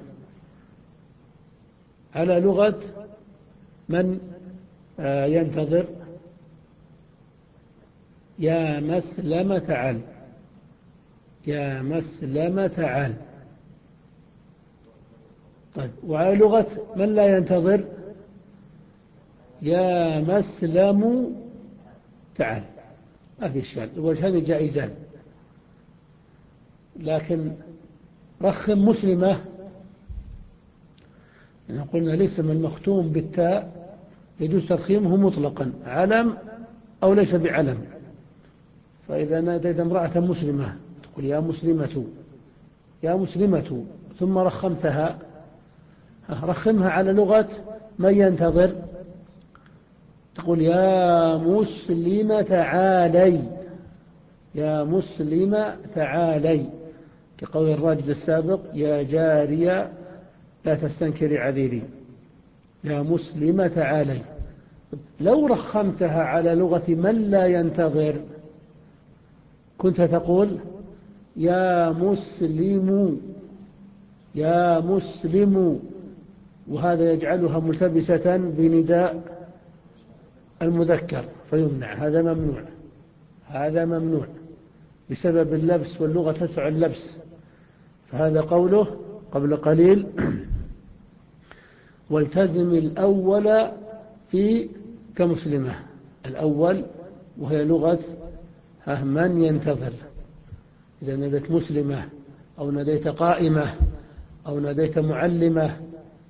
على لغة من ينتظر؟ يا مسلمة تعال، يا مسلمة تعال. طيب، وعلى لغة من لا ينتظر؟ يا مسلم تعال. ما في إشكال، الوجهان جائزان. لكن رخم مسلمة، يعني قلنا الاسم المختوم بالتاء يجوز ترخيمه مطلقا، علم أو ليس بعلم. فإذا ناديت امرأة مسلمة تقول يا مسلمة، يا مسلمة، ثم رخمتها، رخمها على لغة من ينتظر، تقول يا مسلمة تعالي، يا مسلمة تعالي، كقول الراجز السابق يا جارية لا تستنكري عذيري، يا مسلمة تعالي. لو رخمتها على لغة من لا ينتظر كنت تقول يا مسلم، يا مسلم، وهذا يجعلها ملتبسة بنداء المذكر فيمنع. هذا ممنوع، هذا ممنوع بسبب اللبس، واللغة تدفع اللبس. فهذا قوله قبل قليل والتزم الأول في كمسلمة، الأول وهي لغة من ينتظر. إذا ناديت مسلمة أو ناديت قائمة أو ناديت معلمة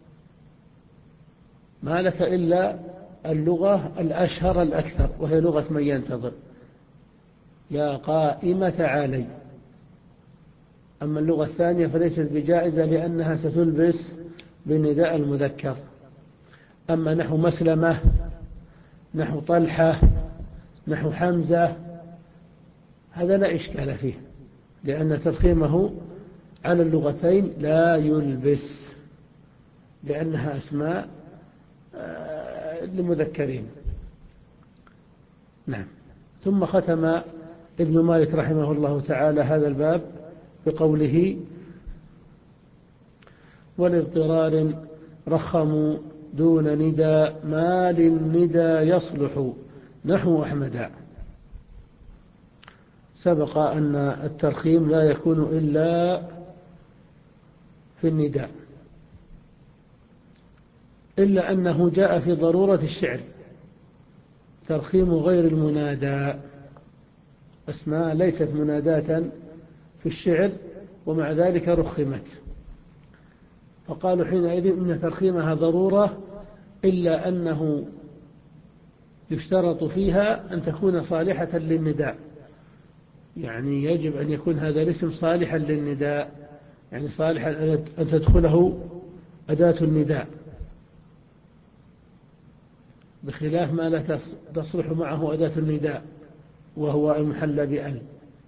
ما لك إلا اللغة الأشهر الأكثر وهي لغة من ينتظر، يا قائمة تعالي. أما اللغة الثانية فليست بجائزة لأنها ستلبس بنداء المذكر. أما نحو مسلمة، نحو طلحة، نحو حمزة، هذا لا إشكال فيه، لأن ترخيمه على اللغتين لا يلبس، لأنها أسماء لمذكرين. نعم. ثم ختم ابن مالك رحمه الله تعالى هذا الباب بقوله ولاضطرار رخموا دون ندى ما للندى يصلح نحو أحمد. سبق أن الترخيم لا يكون إلا في النداء، إلا أنه جاء في ضرورة الشعر ترخيم غير المنادى، أسماء ليست مناداة في الشعر ومع ذلك رخمت، فقالوا حينئذ إن ترخيمها ضرورة، إلا أنه يشترط فيها أن تكون صالحة للنداء، يعني يجب أن يكون هذا الاسم صالحا للنداء، يعني صالحا أن تدخله أداة النداء، بخلاف ما لا تصلح معه أداة النداء وهو المحلى بأل.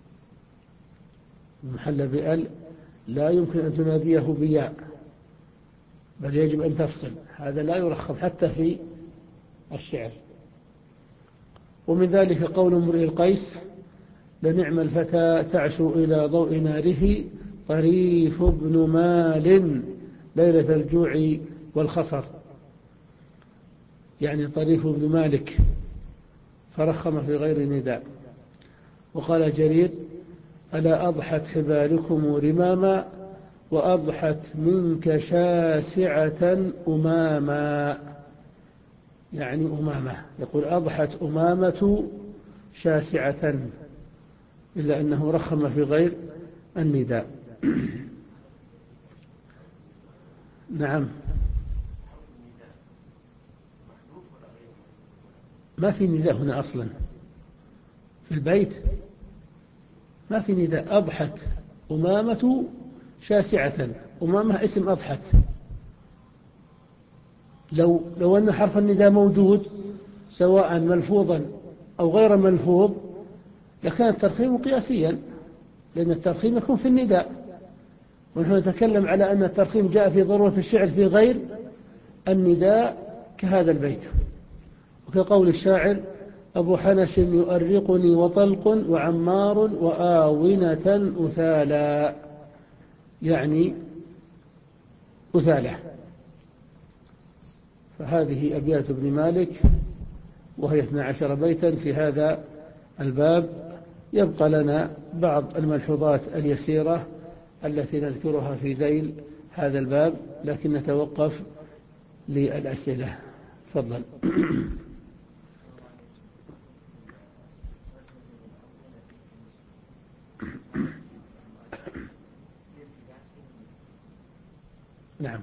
المحلى بأل لا يمكن أن تناديه بياء، بل يجب أن تفصل، هذا لا يرخم حتى في الشعر. ومن ذلك قول امرئ القيس لنعم الفتى تعشو إلى ضوء ناره طريف ابن مال ليلة الجوع والخصر، يعني طريف ابن مالك، فرخم في غير نداء. وقال جرير ألا أضحت حبالكم رماما وأضحت منك شاسعة أماما، يعني أمامة، يقول أضحت أمامة شاسعة، إلا أنه رخم في غير النداء. نعم. ما في نداء هنا أصلا، في البيت ما في نداء. أضحت أمامة شاسعة، أمامة اسم أضحت. لو, لو أن حرف النداء موجود سواء ملفوظا أو غير ملفوظ لكان الترخيم قياسيا، لأن الترخيم يكون في النداء، ونحن نتكلم على أن الترخيم جاء في ضرورة الشعر في غير النداء كهذا البيت. وكقول الشاعر: أبو حنش يؤرقني وطلق وعمار وآونة أثالا، يعني أثالة. فهذه أبيات ابن مالك وهي اثنا عشر بيتا في هذا الباب. يبقى لنا بعض الملحوظات اليسيرة التي نذكرها في ذيل هذا الباب، لكن نتوقف للأسئلة. تفضل. نعم.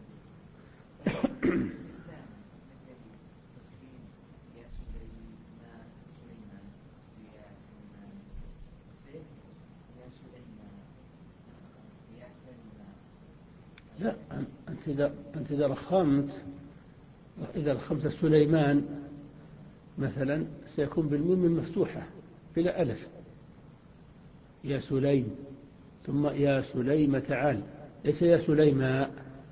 لا، أنت إذا, أنت إذا رخمت إذا رخمت سليمان مثلا سيكون بالميم المفتوحة بلا ألف. يا سليم، ثم يا سليم تعال، ليس يا سليماء.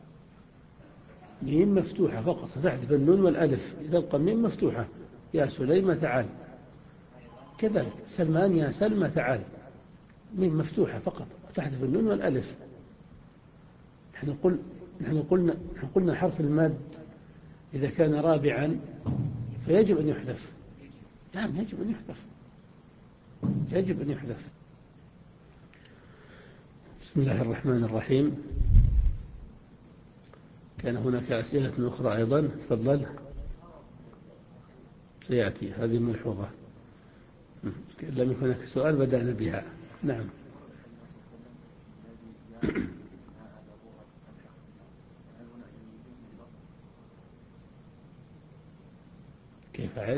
ميم مفتوحة فقط، ستحذف النون والألف تبقى ميم مفتوحة. يا سليم تعال. كذلك سلمان، يا سلمى تعال، ميم مفتوحة فقط وتحذف النون والألف. نحن قل نحن قلنا نحن قلنا حرف الماد إذا كان رابعا فيجب أن يحذف. نعم، يجب أن يحذف، يجب أن يحذف. بسم الله الرحمن الرحيم. كان هناك أسئلة أخرى أيضا، تفضل. سيأتي هذه ملحوظة، لم يكن هناك سؤال بدأنا بها. نعم. كيف أعد؟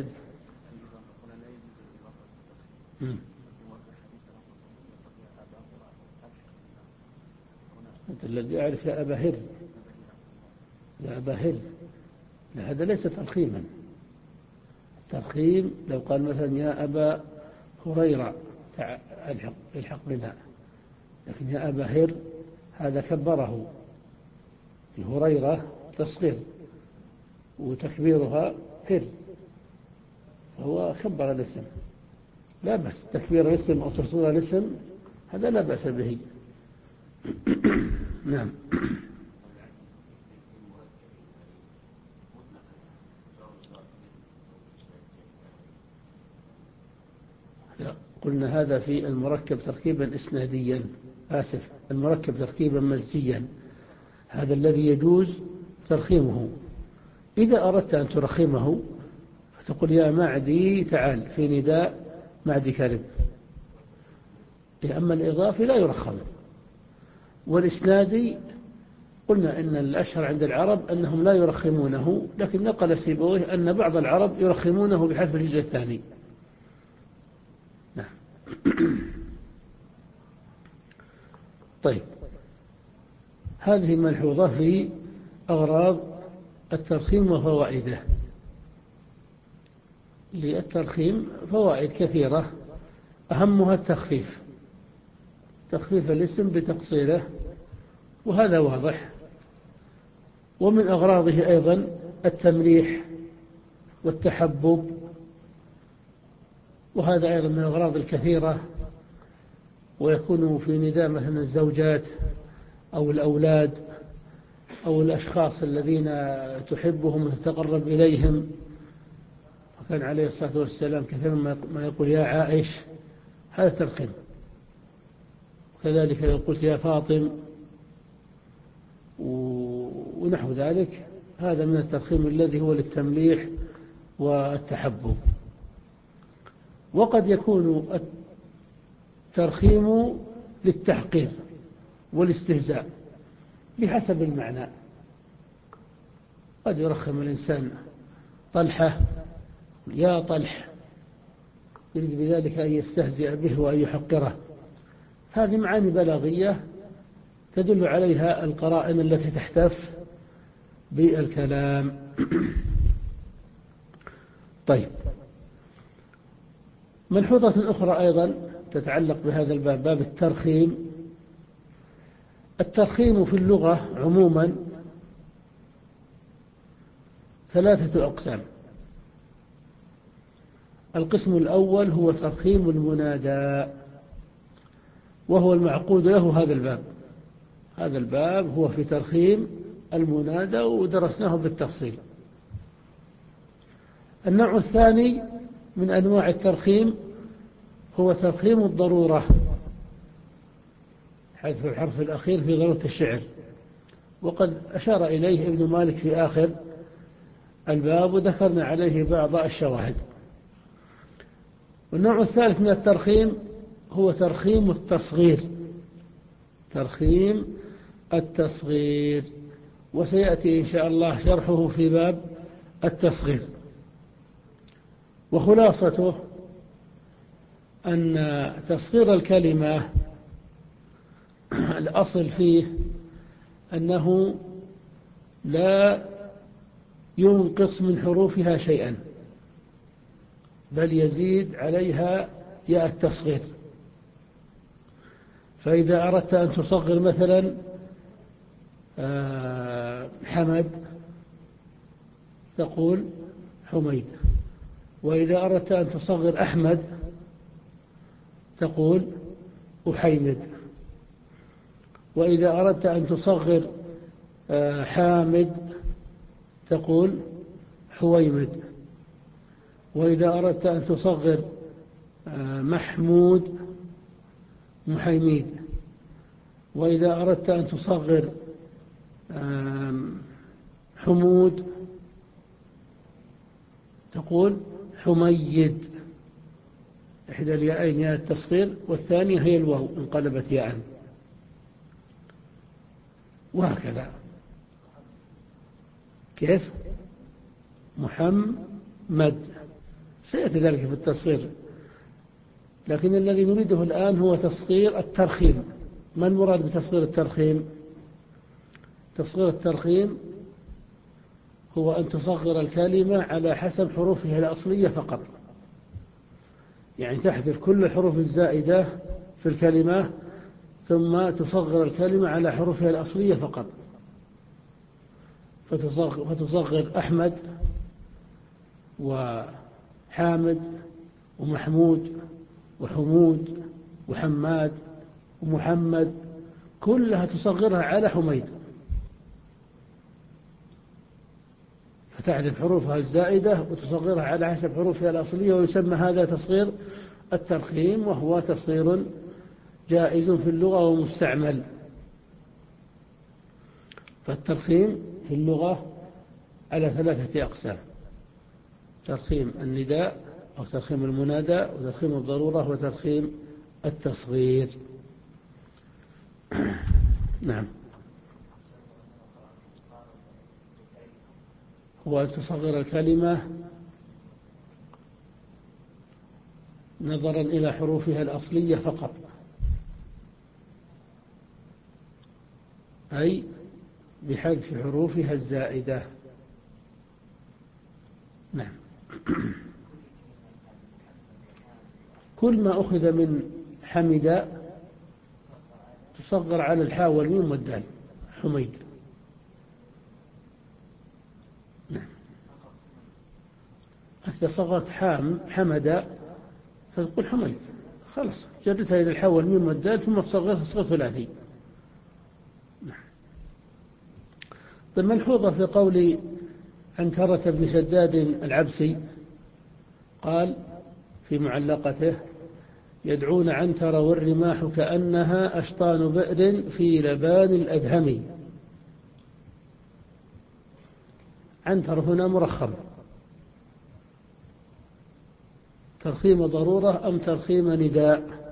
أنت الذي أعرف يا أبا هر، يا أبا هر، هذا ليس ترخيما. الترخيم لو قال مثلا يا أبا هريرة الحق, الحق بنا، لكن يا أبا هر هذا كبره. في هريرة تصغير وتكبيرها هر، فهو كبر الاسم. لا بس تكبير الاسم أو تصغير الاسم هذا لا بأس به. نعم. قلنا هذا في المركب تركيبا إسناديا، آسف، المركب تركيبا مزجيا، هذا الذي يجوز ترخيمه. إذا أردت أن ترخمه فتقول يا معدي تعال في نداء معدي كرب. أما الإضافي لا يرخم. والإسنادي قلنا إن الأشهر عند العرب أنهم لا يرخمونه، لكن نقل سيبويه أن بعض العرب يرخمونه بحذف الجزء الثاني. نعم. طيب، هذه ملحوظة في أغراض الترخيم وفوائده. للترخيم فوائد كثيرة، أهمها التخفيف، تخفيف الاسم بتقصيره، وهذا واضح. ومن أغراضه أيضا التمليح والتحبب، وهذا أيضا من الأغراض الكثيرة. ويكون في نداء مثلا الزوجات أو الأولاد أو الأشخاص الذين تحبهم وتتقرب إليهم. وكان عليه الصلاة والسلام كثيرا ما يقول يا عائش، هذا ترخيم. وكذلك لو قلت يا فاطم ونحو ذلك، هذا من الترخيم الذي هو للتمليح والتحبب. وقد يكون الترخيم للتحقير والاستهزاء بحسب المعنى. قد يرخم الإنسان طلحة، يا طلح، يريد بذلك أن يستهزئ به وأن يحقره. هذه معاني بلاغية تدل عليها القرائن التي تحتف بالكلام. طيب، ملحوظة أخرى أيضا تتعلق بهذا الباب، باب الترخيم. الترخيم في اللغة عموما ثلاثة أقسام. القسم الأول هو ترخيم المنادى، وهو المعقود له هذا الباب. هذا الباب هو في ترخيم المنادى ودرسناه بالتفصيل. النوع الثاني من أنواع الترخيم هو ترخيم الضرورة، حذف الحرف الأخير في ضرورة الشعر، وقد أشار إليه ابن مالك في آخر الباب وذكرنا عليه بعض الشواهد. والنوع الثالث من الترخيم هو ترخيم التصغير، ترخيم التصغير، وسيأتي إن شاء الله شرحه في باب التصغير. وخلاصته أن تصغير الكلمة الأصل فيه أنه لا ينقص من حروفها شيئا، بل يزيد عليها ياء التصغير. فإذا أردت أن تصغر مثلا حمد تقول حميد، وإذا أردت أن تصغر أحمد تقول أحيمد، وإذا أردت أن تصغر حامد تقول حويمد، وإذا أردت أن تصغر محمود محيميد، وإذا أردت أن تصغر حمود تقول حميد. إحدى الياءين ياء التصغير، والثانية هي الواو انقلبت ياء، وهكذا. كيف؟ محمد سيأتي ذلك في التصغير، لكن الذي نريده الآن هو تصغير الترخيم. ما المراد بتصغير الترخيم؟ تصغير الترخيم هو أن تصغر الكلمة على حسب حروفها الأصلية فقط، يعني تحذف كل الحروف الزائدة في الكلمة ثم تصغر الكلمة على حروفها الأصلية فقط. فتصغر, فتصغر أحمد وحامد ومحمود وحمود وحماد ومحمد، كلها تصغرها على حميد، فتحذف حروفها الزائدة وتصغرها على حسب حروفها الأصلية، ويسمى هذا تصغير الترخيم، وهو تصغير جائز في اللغة ومستعمل. فالترخيم في اللغة على ثلاثة أقسام: ترخيم النداء أو ترخيم المنادى، وترخيم الضرورة، وترخيم التصغير. نعم. هو أن تصغر الكلمة نظرا إلى حروفها الأصلية فقط، أي بحذف حروفها الزائدة. نعم. كل ما أخذ من حمد تصغر على الحاء والميم والدال، حميد. نعم. إذا صغرت حام حمد فتقول حميد، خلاص جردها إلى الحاء والميم والدال ثم تصغرها صغر ثلاثي. نعم. الملحوظة في قول عنترة بن شداد العبسي قال في معلقته: يدعون عنتر والرماح كأنها أشطان بئر في لبان الأدهم. عنتر هنا مرخم، ترخيم ضرورة أم ترخيم نداء؟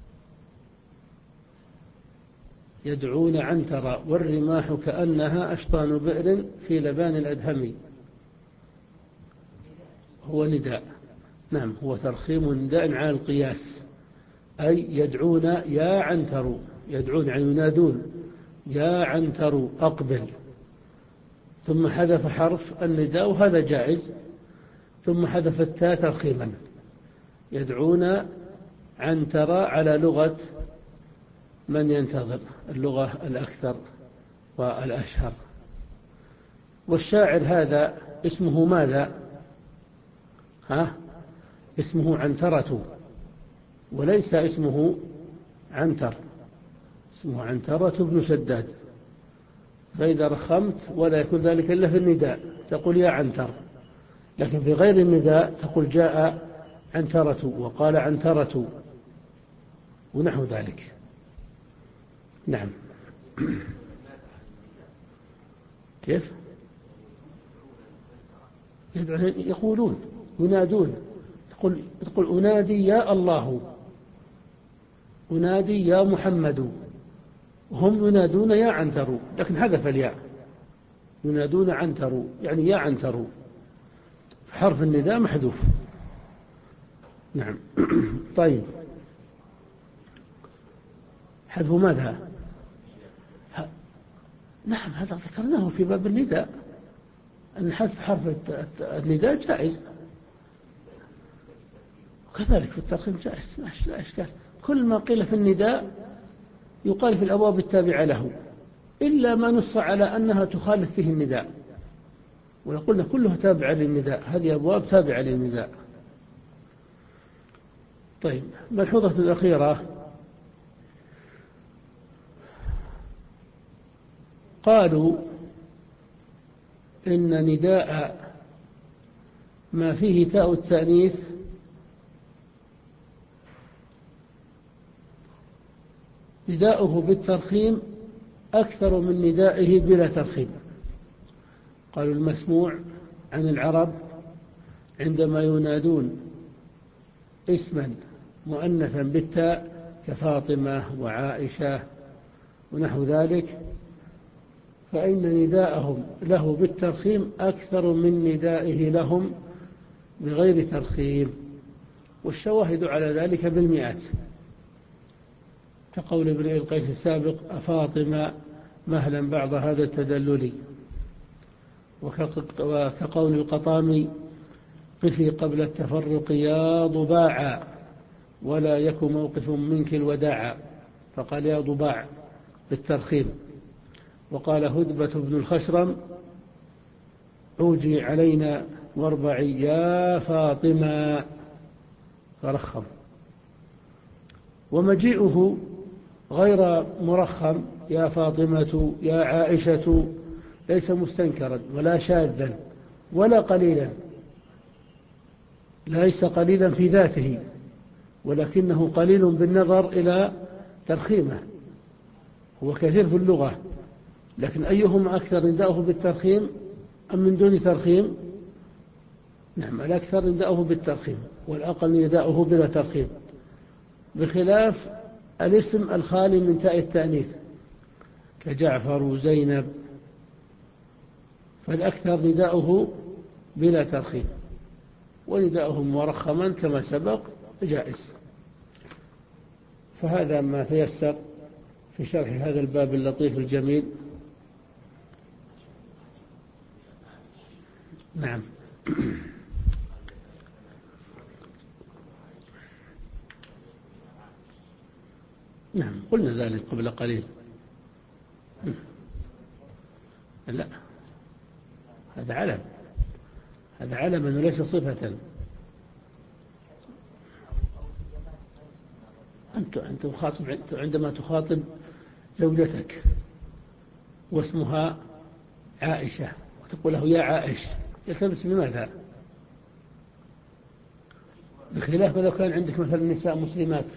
يدعون عنتر والرماح كأنها أشطان بئر في لبان الأدهم، هو نداء. نعم، هو ترخيم نداء على القياس، أي يدعون يا عنتر، يدعون يعني ينادون يا عنتر أقبل، ثم حذف حرف النداء وهذا جائز، ثم حذف التاء ترخيما. يدعون عنتر على لغة من ينتظر، اللغة الأكثر والأشهر. والشاعر هذا اسمه ماذا؟ ها؟ اسمه عنترة، وليس اسمه عنتر، اسمه عنترة بن شداد. فإذا رخمت ولا يكون ذلك إلا في النداء تقول يا عنتر، لكن في غير النداء تقول جاء عنترة وقال عنترة ونحو ذلك. نعم. كيف؟ يقولون ينادون، تقول, تقول أنادي يا الله، أنادي يا محمد، هم ينادون يا عنتر، لكن حذف الياء، ينادون عنتر يعني يا عنتر، حرف النداء محذوف. نعم. طيب، حذف ماذا؟ ه... نعم، هذا ذكرناه في باب النداء، أن حذف حرف النداء جائز، وكذلك في الترخيم جائز، لا إشكال. كل ما قيل في النداء يقال في الأبواب التابعة له، إلا ما نص على أنها تخالف فيه النداء، ويقولنا كلها تابعة للنداء، هذه أبواب تابعة للنداء. طيب، ملحوظة الأخيرة، قالوا إن نداء ما فيه تاء التأنيث نداؤه بالترخيم أكثر من ندائه بلا ترخيم. قالوا المسموع عن العرب عندما ينادون اسما مؤنثا بالتاء كفاطمة وعائشة ونحو ذلك، فإن نداءهم له بالترخيم أكثر من ندائه لهم بغير ترخيم، والشواهد على ذلك بالمئات، كقول ابن القيس السابق أفاطمة مهلا بعض هذا التدلل، وكقول القطامي قفي قبل التفرق يا ضباعا ولا يك موقف منك الوداعا، فقال يا ضباع بالترخيم. وقال هدبة بن الخشرم عوجي علينا واربعي يا فاطمة فرخم. ومجيئه غير مرخم يا فاطمة يا عائشة ليس مستنكرا ولا شاذا ولا قليلا، ليس قليلا في ذاته، ولكنه قليل بالنظر إلى ترخيمه، هو كثير في اللغة، لكن أيهما أكثر نداؤه بالترخيم أم من دون ترخيم؟ نعم، الأكثر نداؤه بالترخيم، والأقل نداؤه بلا ترخيم، بخلاف الاسم الخالي من تاء التأنيث كجعفر وزينب، فالأكثر نداؤه بلا ترخيم، ونداؤه مرخما كما سبق جائز. فهذا ما تيسر في شرح هذا الباب اللطيف الجميل. نعم. نعم، قلنا ذلك قبل قليل. لا، هذا علم، هذا علم وليس صفة. أنت أنت مخاطب عندما تخاطب زوجتك واسمها عائشة وتقول له يا عائش، يلتبس بماذا؟ بخلاف لو كان عندك مثلا نساء مسلمات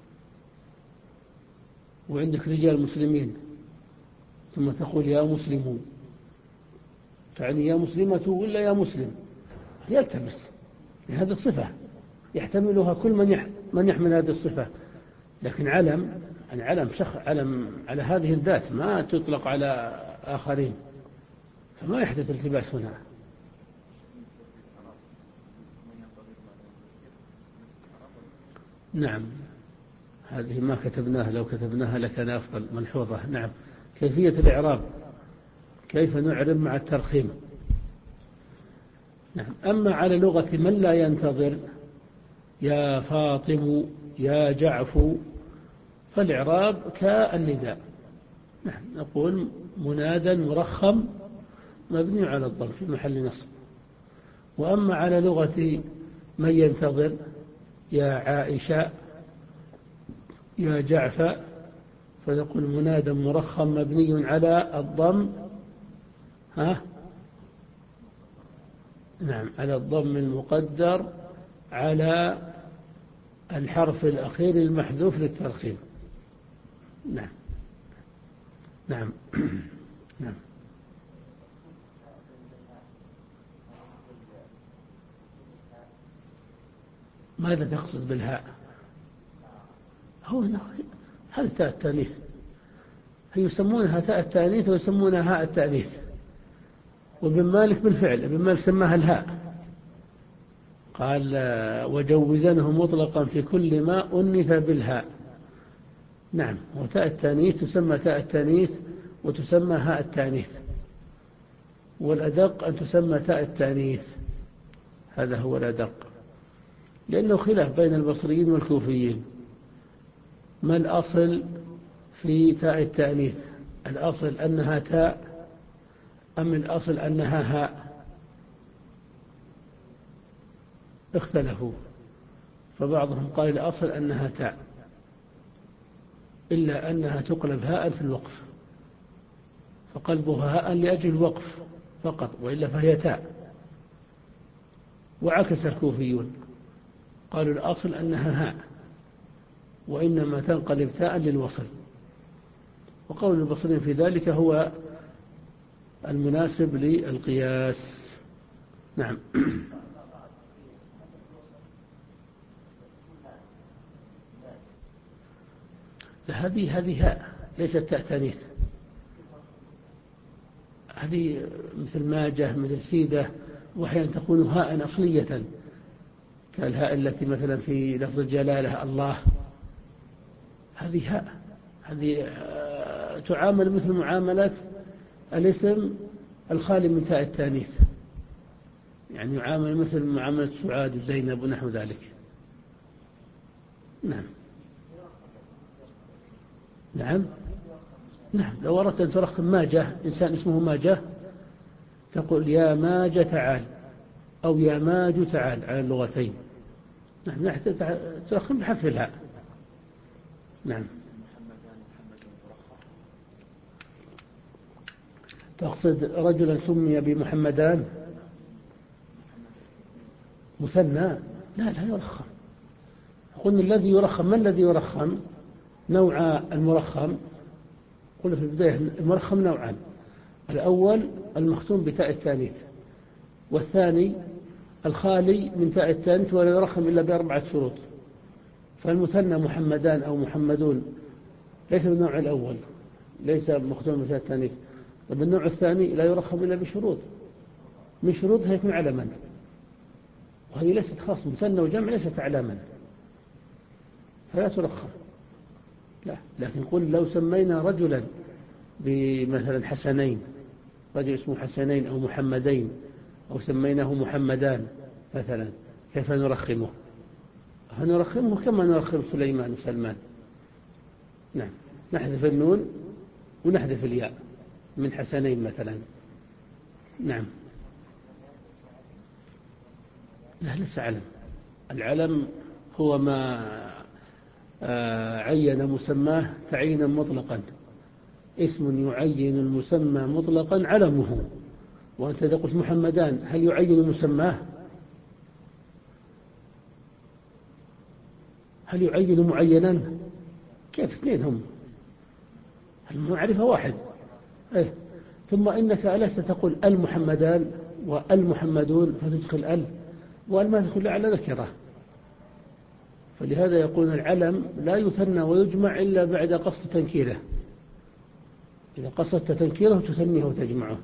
وعندك رجال مسلمين ثم تقول يا مسلمون، تعني يا مسلمة ولا يا مسلم، يلتبس، هذه الصفة يحتملها كل من من يحمل هذه الصفة، لكن علم، يعني علم شخص، علم على هذه الذات ما تطلق على آخرين، فما يحدث التباس هنا. نعم، هذه ما كتبناها، لو كتبناها لكان أفضل. ملحوظة. نعم. كيفية الإعراب، كيف نعرب مع الترخيم. نعم. أما على لغة من لا ينتظر، يا فاطم، يا جعفو، فالإعراب كالنداء. نعم. نقول منادى مرخم مبني على الضم في محل نصب. وأما على لغة من ينتظر، يا عائشة، يا جعفة، فنقول منادى مرخم مبني على الضم. ها؟ نعم، على الضم المقدر على الحرف الأخير المحذوف للترخيم. نعم. نعم. نعم. ماذا تقصد بالهاء؟ هو هذا تاء التانيث، يسمونها تاء التانيث ويسمونها هاء التانيث. وابن مالك بالفعل، ابن مالك سماها الهاء، قال وجوزنه مطلقا في كل ما أنث بالهاء. نعم. وتاء التانيث تسمى تاء التانيث وتسمى هاء التانيث، والأدق أن تسمى تاء التانيث، هذا هو الأدق، لأنه خلاف بين البصريين والكوفيين. ما الأصل في تاء التانيث؟ الأصل أنها تاء أم الأصل أنها هاء؟ اختلفوا، فبعضهم قال الأصل أنها تاء، إلا أنها تقلب هاء في الوقف، فقلبها هاء لأجل الوقف فقط، وإلا فهي تاء. وعكس الكوفيون، قالوا الأصل أنها هاء وإنما تنقلب تاء للوصل. وقول البصريين في ذلك هو المناسب للقياس. نعم. هذه هذه هاء ليست تاء تانيث، هذه مثل ماجة، مثل سيدة، وأحيانا تكون هاء أصلية كالهاء التي مثلا في لفظ الجلالة الله، هذه هاء، هذه تعامل مثل معاملة الاسم الخالي من تاء التانيث، يعني يعامل مثل معاملة سعاد وزينب ونحو ذلك. نعم. نعم. نعم. لو أردت أن ترخم ماجة، إنسان اسمه ماجة، تقول يا ماجة تعال، أو يا ماج تعال على اللغتين. نعم. ترخم بحذف الهاء. نعم. تقصد رجلا سمي بمحمدان مثنى؟ لا لا يرخم. قلنا الذي يرخم، ما الذي يرخم؟ نوع المرخم، قلنا في البداية المرخم نوعان: الأول المختوم بتاء التانيث، والثاني الخالي من تاء التانيث ولا يرخم إلا بأربعة شروط. فالمثنى محمدان أو محمدون ليس من النوع الأول، ليس مختوم بتاء التانيث. وبالنوع الثاني لا يرخم إلا بشروط، من شروطها يكون علما، وهذه ليست خاص، مثنى وجمع ليست علما، فلا ترخم. لا، لكن قل لو سمينا رجلا بمثلا حسنين، رجل اسمه حسنين أو محمدين، أو سميناه محمدان مثلا، كيف نرخمه؟ هنرخمه كما نرخم سليمان وسلمان. نعم. نحذف النون ونحذف الياء من حسنين مثلا. نعم. لا، ليس علم. العلم هو ما عين مسماه تعيينا مطلقا، اسم يعين المسمى مطلقا علمه. وأنت إذا قلت محمدان هل يعين مسماه؟ هل يعين معينا؟ كيف؟ اثنين هم، المعرفة واحد. إيه؟ ثم إنك ألست تقول المحمدان والمحمدون فتدخل ال، وال ما تدخل على نكرة. فلهذا يقول العلم لا يثنى ويجمع إلا بعد قصد تنكيره، إذا قصدت تنكيره تثنيه وتجمعه.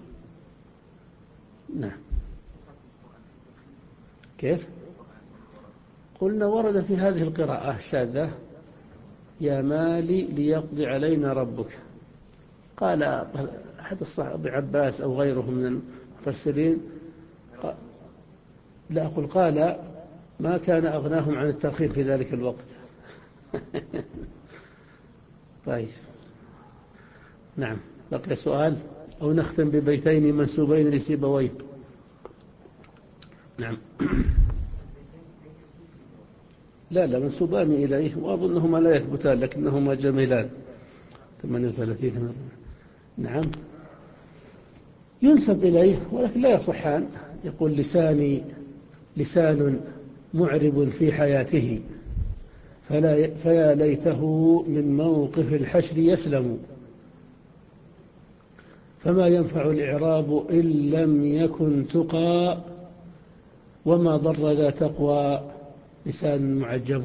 نعم. كيف؟ قلنا ورد في هذه القراءة الشاذة: يا مالي ليقضي علينا ربك. قال أحد الصحابة ابن عباس أو غيره من المفسرين، لا أقول قال: ما كان أغناهم عن الترخيم في ذلك الوقت. طيب، نعم. بقي سؤال أو نختم ببيتين منسوبين لسيبويه. نعم. لا لا منسوبان إليه، وأظنهما لا يثبتان لكنهما جميلان. ثمانية وثلاثين. نعم، ينسب إليه ولكن لا يصحان. يقول: لساني لسان معرب في حياته، فلا فيا ليته من موقف الحشر يسلم، فما ينفع الإعراب إن لم يكن تقى، وما ضر ذا تقوى لسان معجم.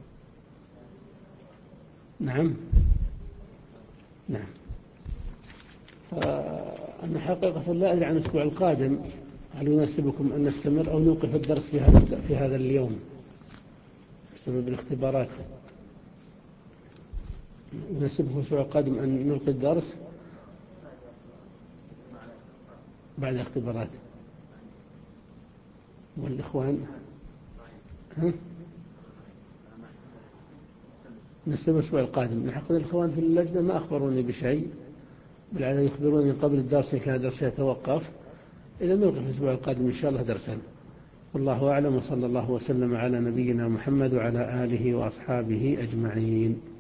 نعم نعم. أنا حقيقة لا أدري عن الأسبوع القادم، هل يناسبكم أن نستمر أو نوقف الدرس في هذا في هذا اليوم بسبب الاختبارات؟ يناسبكم الأسبوع القادم أن نلقي الدرس بعد اختبارات؟ والإخوان ها؟ نستمر الأسبوع القادم. الحقيقة الإخوان في اللجنة ما أخبروني بشيء، بالعادة يخبروني قبل الدرس إن كان الدرس يتوقف. إذا نلقي في الأسبوع القادم إن شاء الله درسا. والله أعلم، وصلى الله وسلم على نبينا محمد وعلى آله وأصحابه أجمعين.